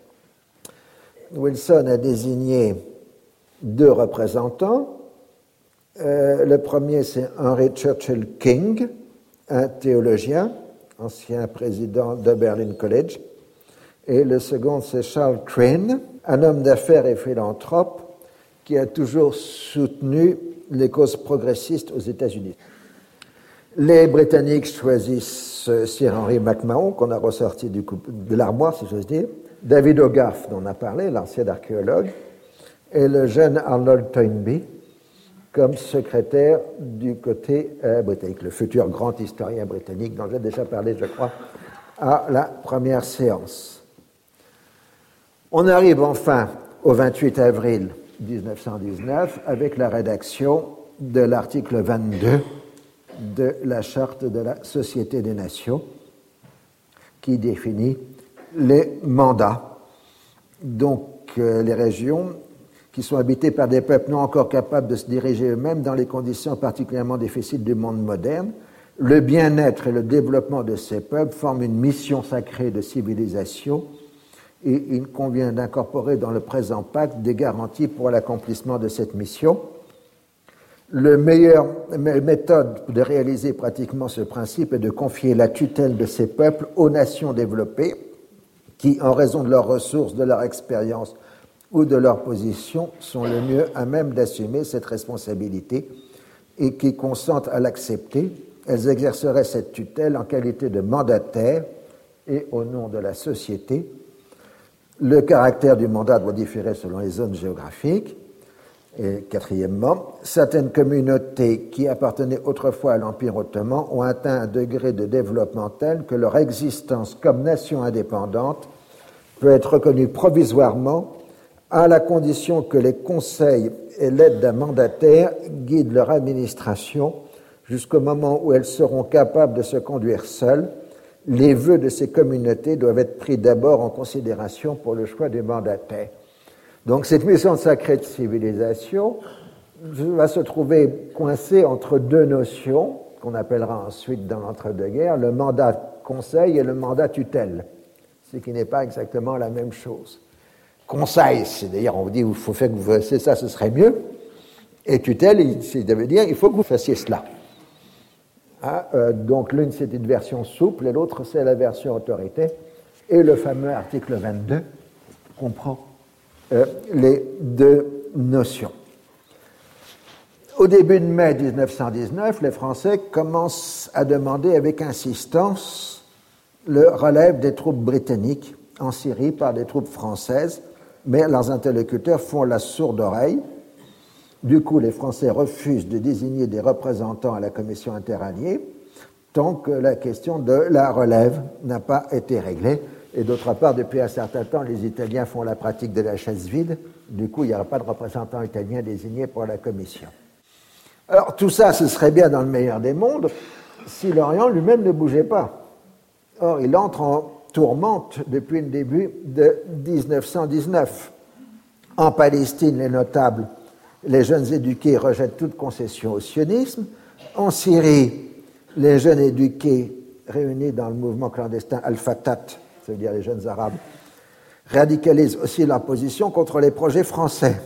Wilson a désigné 2 représentants. Le premier, c'est Henry Churchill King, un théologien, ancien président d'Oberlin College. Et le second, c'est Charles Crane, un homme d'affaires et philanthrope qui a toujours soutenu les causes progressistes aux États-Unis. Les Britanniques choisissent Sir Henry McMahon, qu'on a ressorti de l'armoire, si j'ose dire, David Hogarth, dont on a parlé, l'ancien archéologue, et le jeune Arnold Toynbee comme secrétaire du côté britannique, le futur grand historien britannique dont j'ai déjà parlé, je crois, à la première séance. On arrive enfin au 28 avril 1919 avec la rédaction de l'article 22 de la Charte de la Société des Nations qui définit les mandats. Donc les régions qui sont habitées par des peuples non encore capables de se diriger eux-mêmes dans les conditions particulièrement difficiles du monde moderne, le bien-être et le développement de ces peuples forment une mission sacrée de civilisation et il convient d'incorporer dans le présent pacte des garanties pour l'accomplissement de cette mission. La meilleure méthode de réaliser pratiquement ce principe est de confier la tutelle de ces peuples aux nations développées qui, en raison de leurs ressources, de leur expérience ou de leur position, sont le mieux à même d'assumer cette responsabilité et qui consentent à l'accepter. Elles exerceraient cette tutelle en qualité de mandataires et au nom de la société. Le caractère du mandat doit différer selon les zones géographiques. Et quatrièmement, certaines communautés qui appartenaient autrefois à l'Empire ottoman ont atteint un degré de développement tel que leur existence comme nation indépendante peut être reconnue provisoirement à la condition que les conseils et l'aide d'un mandataire guident leur administration jusqu'au moment où elles seront capables de se conduire seules. Les vœux de ces communautés doivent être pris d'abord en considération pour le choix du mandataire. Donc cette mission sacrée de civilisation va se trouver coincée entre deux notions qu'on appellera ensuite dans l'entre-deux-guerres le mandat conseil et le mandat tutelle, ce qui n'est pas exactement la même chose. Conseil, c'est d'ailleurs on vous dit il faut faire que vous fassiez ça, ce serait mieux, et tutelle, ça veut dire il faut que vous fassiez cela. Donc l'une c'est une version souple et l'autre c'est la version autorité, et le fameux article 22 comprend les deux notions. Au début de mai 1919, les Français commencent à demander avec insistance le relève des troupes britanniques en Syrie par des troupes françaises, mais leurs interlocuteurs font la sourde oreille. Du coup, les Français refusent de désigner des représentants à la commission interalliée tant que la question de la relève n'a pas été réglée. Et d'autre part, depuis un certain temps, les Italiens font la pratique de la chaise vide. Du coup, il n'y aura pas de représentant italien désigné pour la commission. Alors, tout ça, ce serait bien dans le meilleur des mondes si l'Orient lui-même ne bougeait pas. Or, il entre en tourmente depuis le début de 1919. En Palestine, les notables, les jeunes éduqués rejettent toute concession au sionisme. En Syrie, les jeunes éduqués réunis dans le mouvement clandestin Al-Fatah, ça veut dire les jeunes arabes, radicalisent aussi leur position contre les projets français.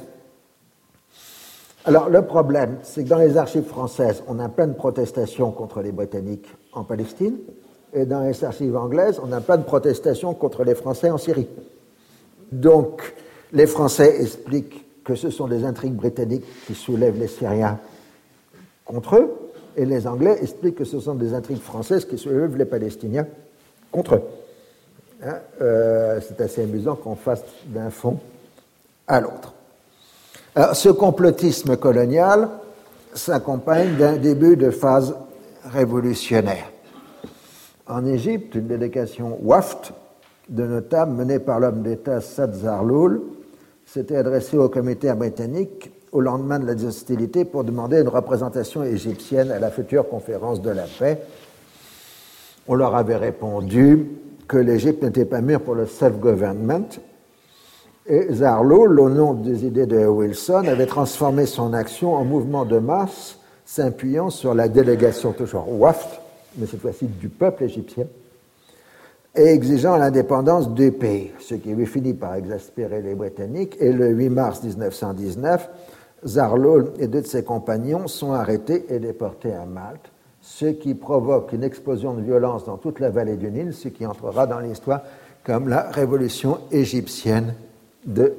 Alors le problème, c'est que dans les archives françaises, on a plein de protestations contre les Britanniques en Palestine, et dans les archives anglaises, on a plein de protestations contre les Français en Syrie. Donc les Français expliquent que ce sont des intrigues britanniques qui soulèvent les Syriens contre eux, et les Anglais expliquent que ce sont des intrigues françaises qui soulèvent les Palestiniens contre eux. C'est assez amusant qu'on fasse d'un fond à l'autre. Alors, ce complotisme colonial s'accompagne d'un début de phase révolutionnaire. En Égypte, une délégation Wafd de notables menée par l'homme d'État Saad Zarloul s'était adressée au comité britannique au lendemain de la hostilité pour demander une représentation égyptienne à la future conférence de la paix. On leur avait répondu que l'Égypte n'était pas mûre pour le self-government. Et Zarloul, au nom des idées de Wilson, avait transformé son action en mouvement de masse, s'appuyant sur la délégation toujours Wafd, mais cette fois-ci du peuple égyptien, et exigeant l'indépendance du pays, ce qui avait fini par exaspérer les Britanniques. Et le 8 mars 1919, Zarloul et deux de ses compagnons sont arrêtés et déportés à Malte, ce qui provoque une explosion de violence dans toute la vallée du Nil, ce qui entrera dans l'histoire comme la révolution égyptienne de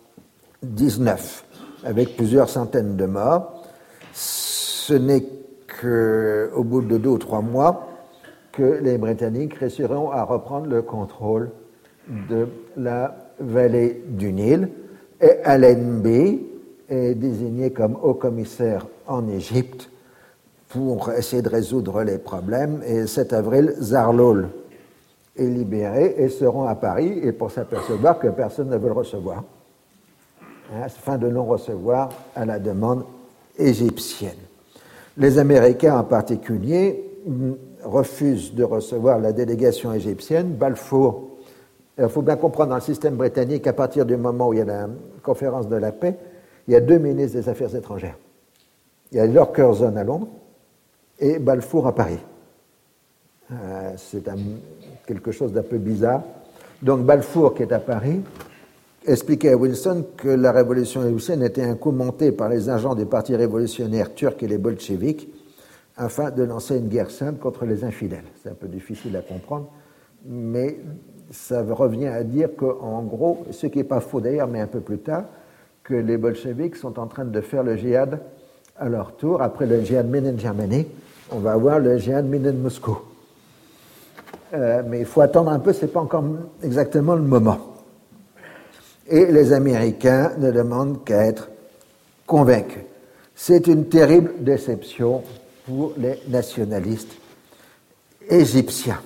1919, avec plusieurs centaines de morts. Ce n'est qu'au bout de 2 ou 3 mois, que les Britanniques réussiront à reprendre le contrôle de la vallée du Nil. Et Allenby est désigné comme haut-commissaire en Égypte pour essayer de résoudre les problèmes. Et le 7 avril, Zarlol est libéré et se rend à Paris et pour s'apercevoir que personne ne veut le recevoir. Fin de non-recevoir à la demande égyptienne. Les Américains en particulier refusent de recevoir la délégation égyptienne. Balfour, il faut bien comprendre dans le système britannique, à partir du moment où il y a la conférence de la paix, il y a 2 ministres des Affaires étrangères. Il y a Lord Curzon à Londres et Balfour à Paris. C'est quelque chose d'un peu bizarre. Donc Balfour, qui est à Paris, expliquait à Wilson que la révolution égyptienne était un coup monté par les agents des partis révolutionnaires turcs et les bolcheviks afin de lancer une guerre sainte contre les infidèles. C'est un peu difficile à comprendre, mais ça revient à dire qu'en gros, ce qui n'est pas faux d'ailleurs, mais un peu plus tard, que les bolcheviks sont en train de faire le djihad à leur tour. Après le djihad Minen Germany, on va avoir le djihad Minen Moscou. Mais il faut attendre un peu, ce n'est pas encore exactement le moment. Et les Américains ne demandent qu'à être convaincus. C'est une terrible déception pour les nationalistes égyptiens.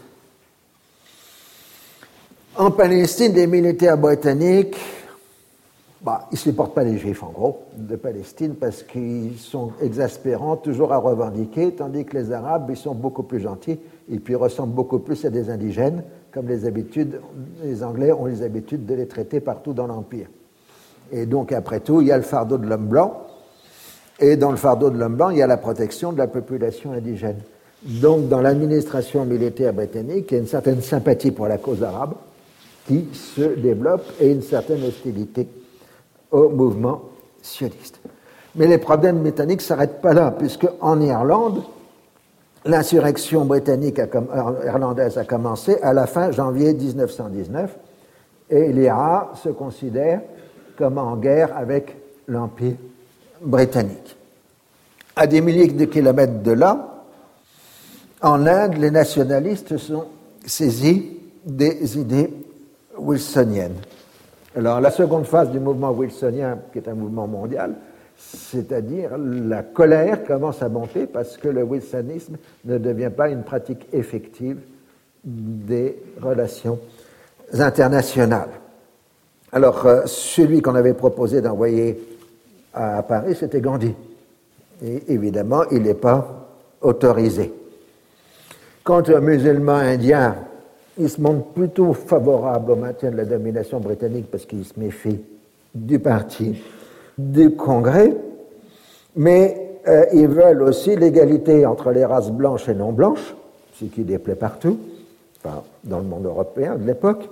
En Palestine, les militaires britanniques, ils ne supportent pas les Juifs, en gros, de Palestine, parce qu'ils sont exaspérants, toujours à revendiquer, tandis que les Arabes, ils sont beaucoup plus gentils, et puis ressemblent beaucoup plus à des indigènes, comme les Anglais ont les habitudes de les traiter partout dans l'Empire. Et donc, après tout, il y a le fardeau de l'homme blanc, et dans le fardeau de l'homme blanc, il y a la protection de la population indigène. Donc, dans l'administration militaire britannique, il y a une certaine sympathie pour la cause arabe qui se développe et une certaine hostilité au mouvement sioniste. Mais les problèmes britanniques ne s'arrêtent pas là, puisque en Irlande, l'insurrection britannique irlandaise a commencé à la fin janvier 1919 et l'IRA se considère comme en guerre avec l'Empire britannique. À des milliers de kilomètres de là, en Inde, les nationalistes sont saisis des idées wilsoniennes. Alors, la seconde phase du mouvement wilsonien, qui est un mouvement mondial, c'est-à-dire la colère commence à monter parce que le wilsonisme ne devient pas une pratique effective des relations internationales. Alors, celui qu'on avait proposé d'envoyer à Paris, c'était Gandhi. Et évidemment, il n'est pas autorisé. Quant aux musulmans indiens, ils se montrent plutôt favorables au maintien de la domination britannique parce qu'ils se méfient du parti du Congrès, mais ils veulent aussi l'égalité entre les races blanches et non blanches, ce qui déplaît partout, enfin, dans le monde européen de l'époque,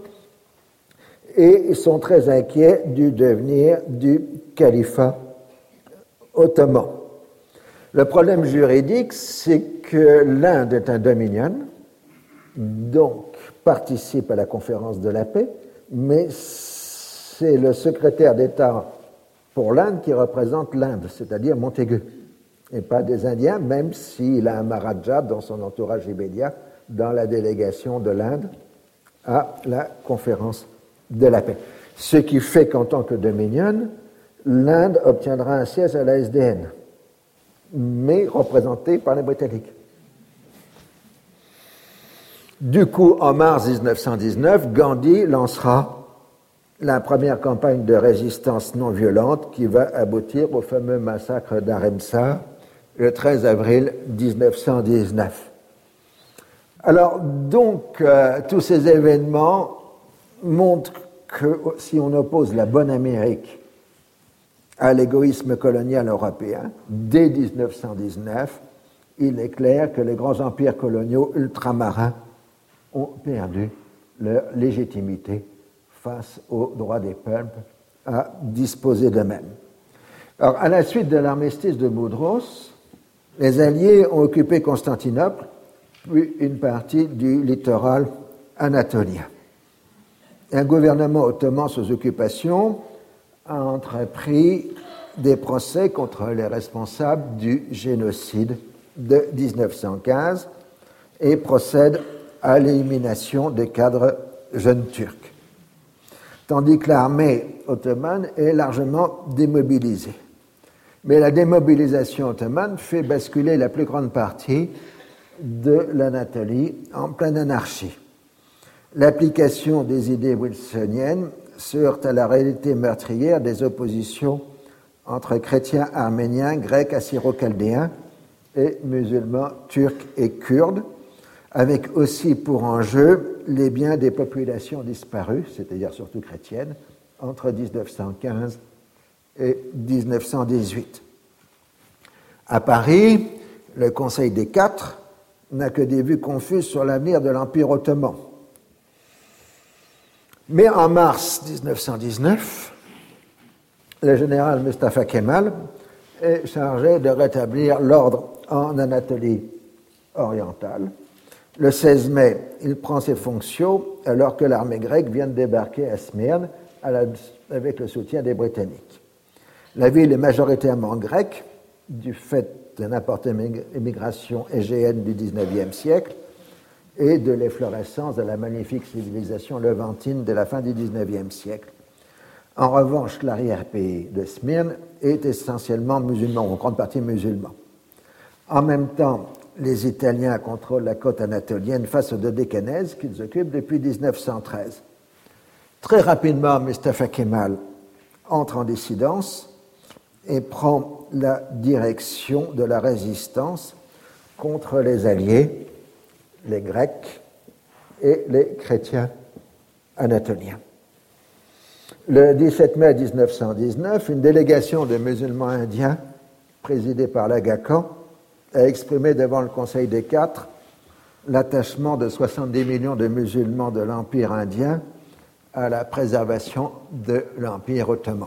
et ils sont très inquiets du devenir du califat ottoman. Le problème juridique, c'est que l'Inde est un dominion, donc participe à la conférence de la paix, mais c'est le secrétaire d'État pour l'Inde qui représente l'Inde, c'est-à-dire Montaigu, et pas des Indiens, même s'il a un Maharaja dans son entourage immédiat dans la délégation de l'Inde à la conférence de la paix. Ce qui fait qu'en tant que dominion, l'Inde obtiendra un siège à la SDN, mais représenté par les Britanniques. Du coup, en mars 1919, Gandhi lancera la première campagne de résistance non violente qui va aboutir au fameux massacre d'Aremsar le 13 avril 1919. Alors, donc, tous ces événements montrent que si on oppose la bonne Amérique à l'égoïsme colonial européen, dès 1919, il est clair que les grands empires coloniaux ultramarins ont perdu leur légitimité face au droit des peuples à disposer d'eux-mêmes. Alors, à la suite de l'armistice de Boudros, les Alliés ont occupé Constantinople, puis une partie du littoral anatolien. Un gouvernement ottoman sous occupation a entrepris des procès contre les responsables du génocide de 1915 et procède à l'élimination des cadres jeunes turcs, tandis que l'armée ottomane est largement démobilisée. Mais la démobilisation ottomane fait basculer la plus grande partie de l'Anatolie en pleine anarchie. L'application des idées wilsoniennes se heurte à la réalité meurtrière des oppositions entre chrétiens arméniens, grecs, assyro-chaldéens et musulmans turcs et kurdes, avec aussi pour enjeu les biens des populations disparues, c'est-à-dire surtout chrétiennes, entre 1915 et 1918. À Paris, le Conseil des Quatre n'a que des vues confuses sur l'avenir de l'Empire ottoman. Mais en mars 1919, le général Mustafa Kemal est chargé de rétablir l'ordre en Anatolie orientale. Le 16 mai, il prend ses fonctions alors que l'armée grecque vient de débarquer à Smyrne avec le soutien des Britanniques. La ville est majoritairement grecque du fait de l'importante émigration égéenne du XIXe siècle et de l'efflorescence de la magnifique civilisation levantine de la fin du XIXe siècle. En revanche, l'arrière-pays de Smyrne est essentiellement musulman, en grande partie musulman. En même temps, les Italiens contrôlent la côte anatolienne face aux Dodécanèses qu'ils occupent depuis 1913. Très rapidement, Mustafa Kemal entre en dissidence et prend la direction de la résistance contre les alliés, les Grecs et les chrétiens anatoliens. Le 17 mai 1919, une délégation de musulmans indiens, présidée par l'Aga Khan, a exprimé devant le Conseil des Quatre l'attachement de 70 millions de musulmans de l'Empire indien à la préservation de l'Empire ottoman.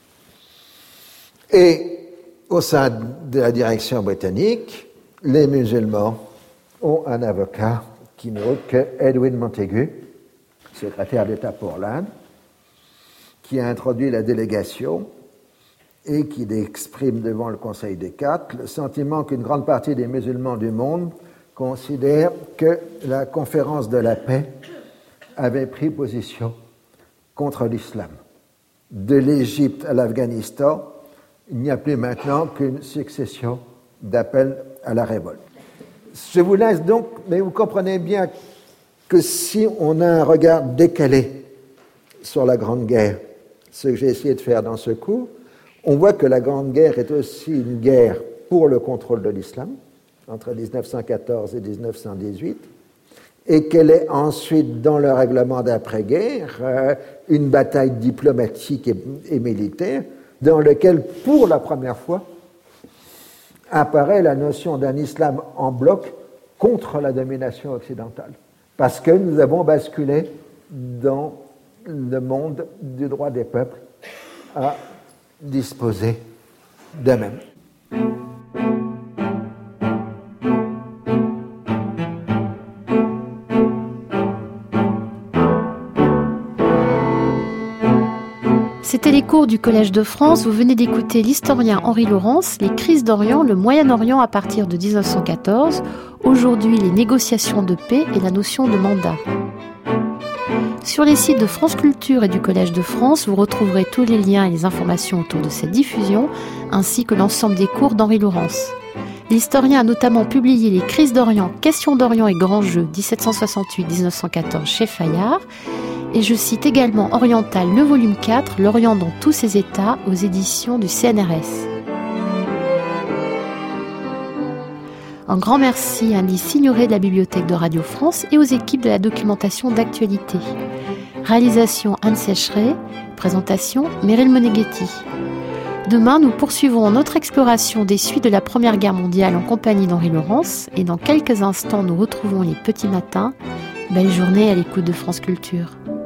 Et au sein de la direction britannique, les musulmans ont un avocat qui n'est autre que Edwin Montagu, secrétaire d'État pour l'Inde, qui a introduit la délégation et qui exprime devant le Conseil des Quatre le sentiment qu'une grande partie des musulmans du monde considèrent que la conférence de la paix avait pris position contre l'islam. De l'Égypte à l'Afghanistan, il n'y a plus maintenant qu'une succession d'appels à la révolte. Je vous laisse donc, mais vous comprenez bien que si on a un regard décalé sur la Grande Guerre, ce que j'ai essayé de faire dans ce cours, on voit que la Grande Guerre est aussi une guerre pour le contrôle de l'islam, entre 1914 et 1918, et qu'elle est ensuite, dans le règlement d'après-guerre, une bataille diplomatique et militaire, dans lequel, pour la première fois, apparaît la notion d'un islam en bloc contre la domination occidentale. Parce que nous avons basculé dans le monde du droit des peuples à disposer d'eux-mêmes. C'était les cours du Collège de France. Vous venez d'écouter l'historien Henri Laurence, les crises d'Orient, le Moyen-Orient à partir de 1914, aujourd'hui les négociations de paix et la notion de mandat. Sur les sites de France Culture et du Collège de France, vous retrouverez tous les liens et les informations autour de cette diffusion, ainsi que l'ensemble des cours d'Henri Laurence. L'historien a notamment publié les crises d'Orient, questions d'Orient et grands jeux 1768-1914 chez Fayard, et je cite également Oriental, le volume 4, l'Orient dans tous ses états, aux éditions du CNRS. Un grand merci à Annie Signoret de la Bibliothèque de Radio France et aux équipes de la documentation d'actualité. Réalisation Anne Sécheret, présentation Meryl Moneghetti. Demain, nous poursuivrons notre exploration des suites de la Première Guerre mondiale en compagnie d'Henri Laurence et dans quelques instants, nous retrouvons les petits matins. Belle journée à l'écoute de France Culture.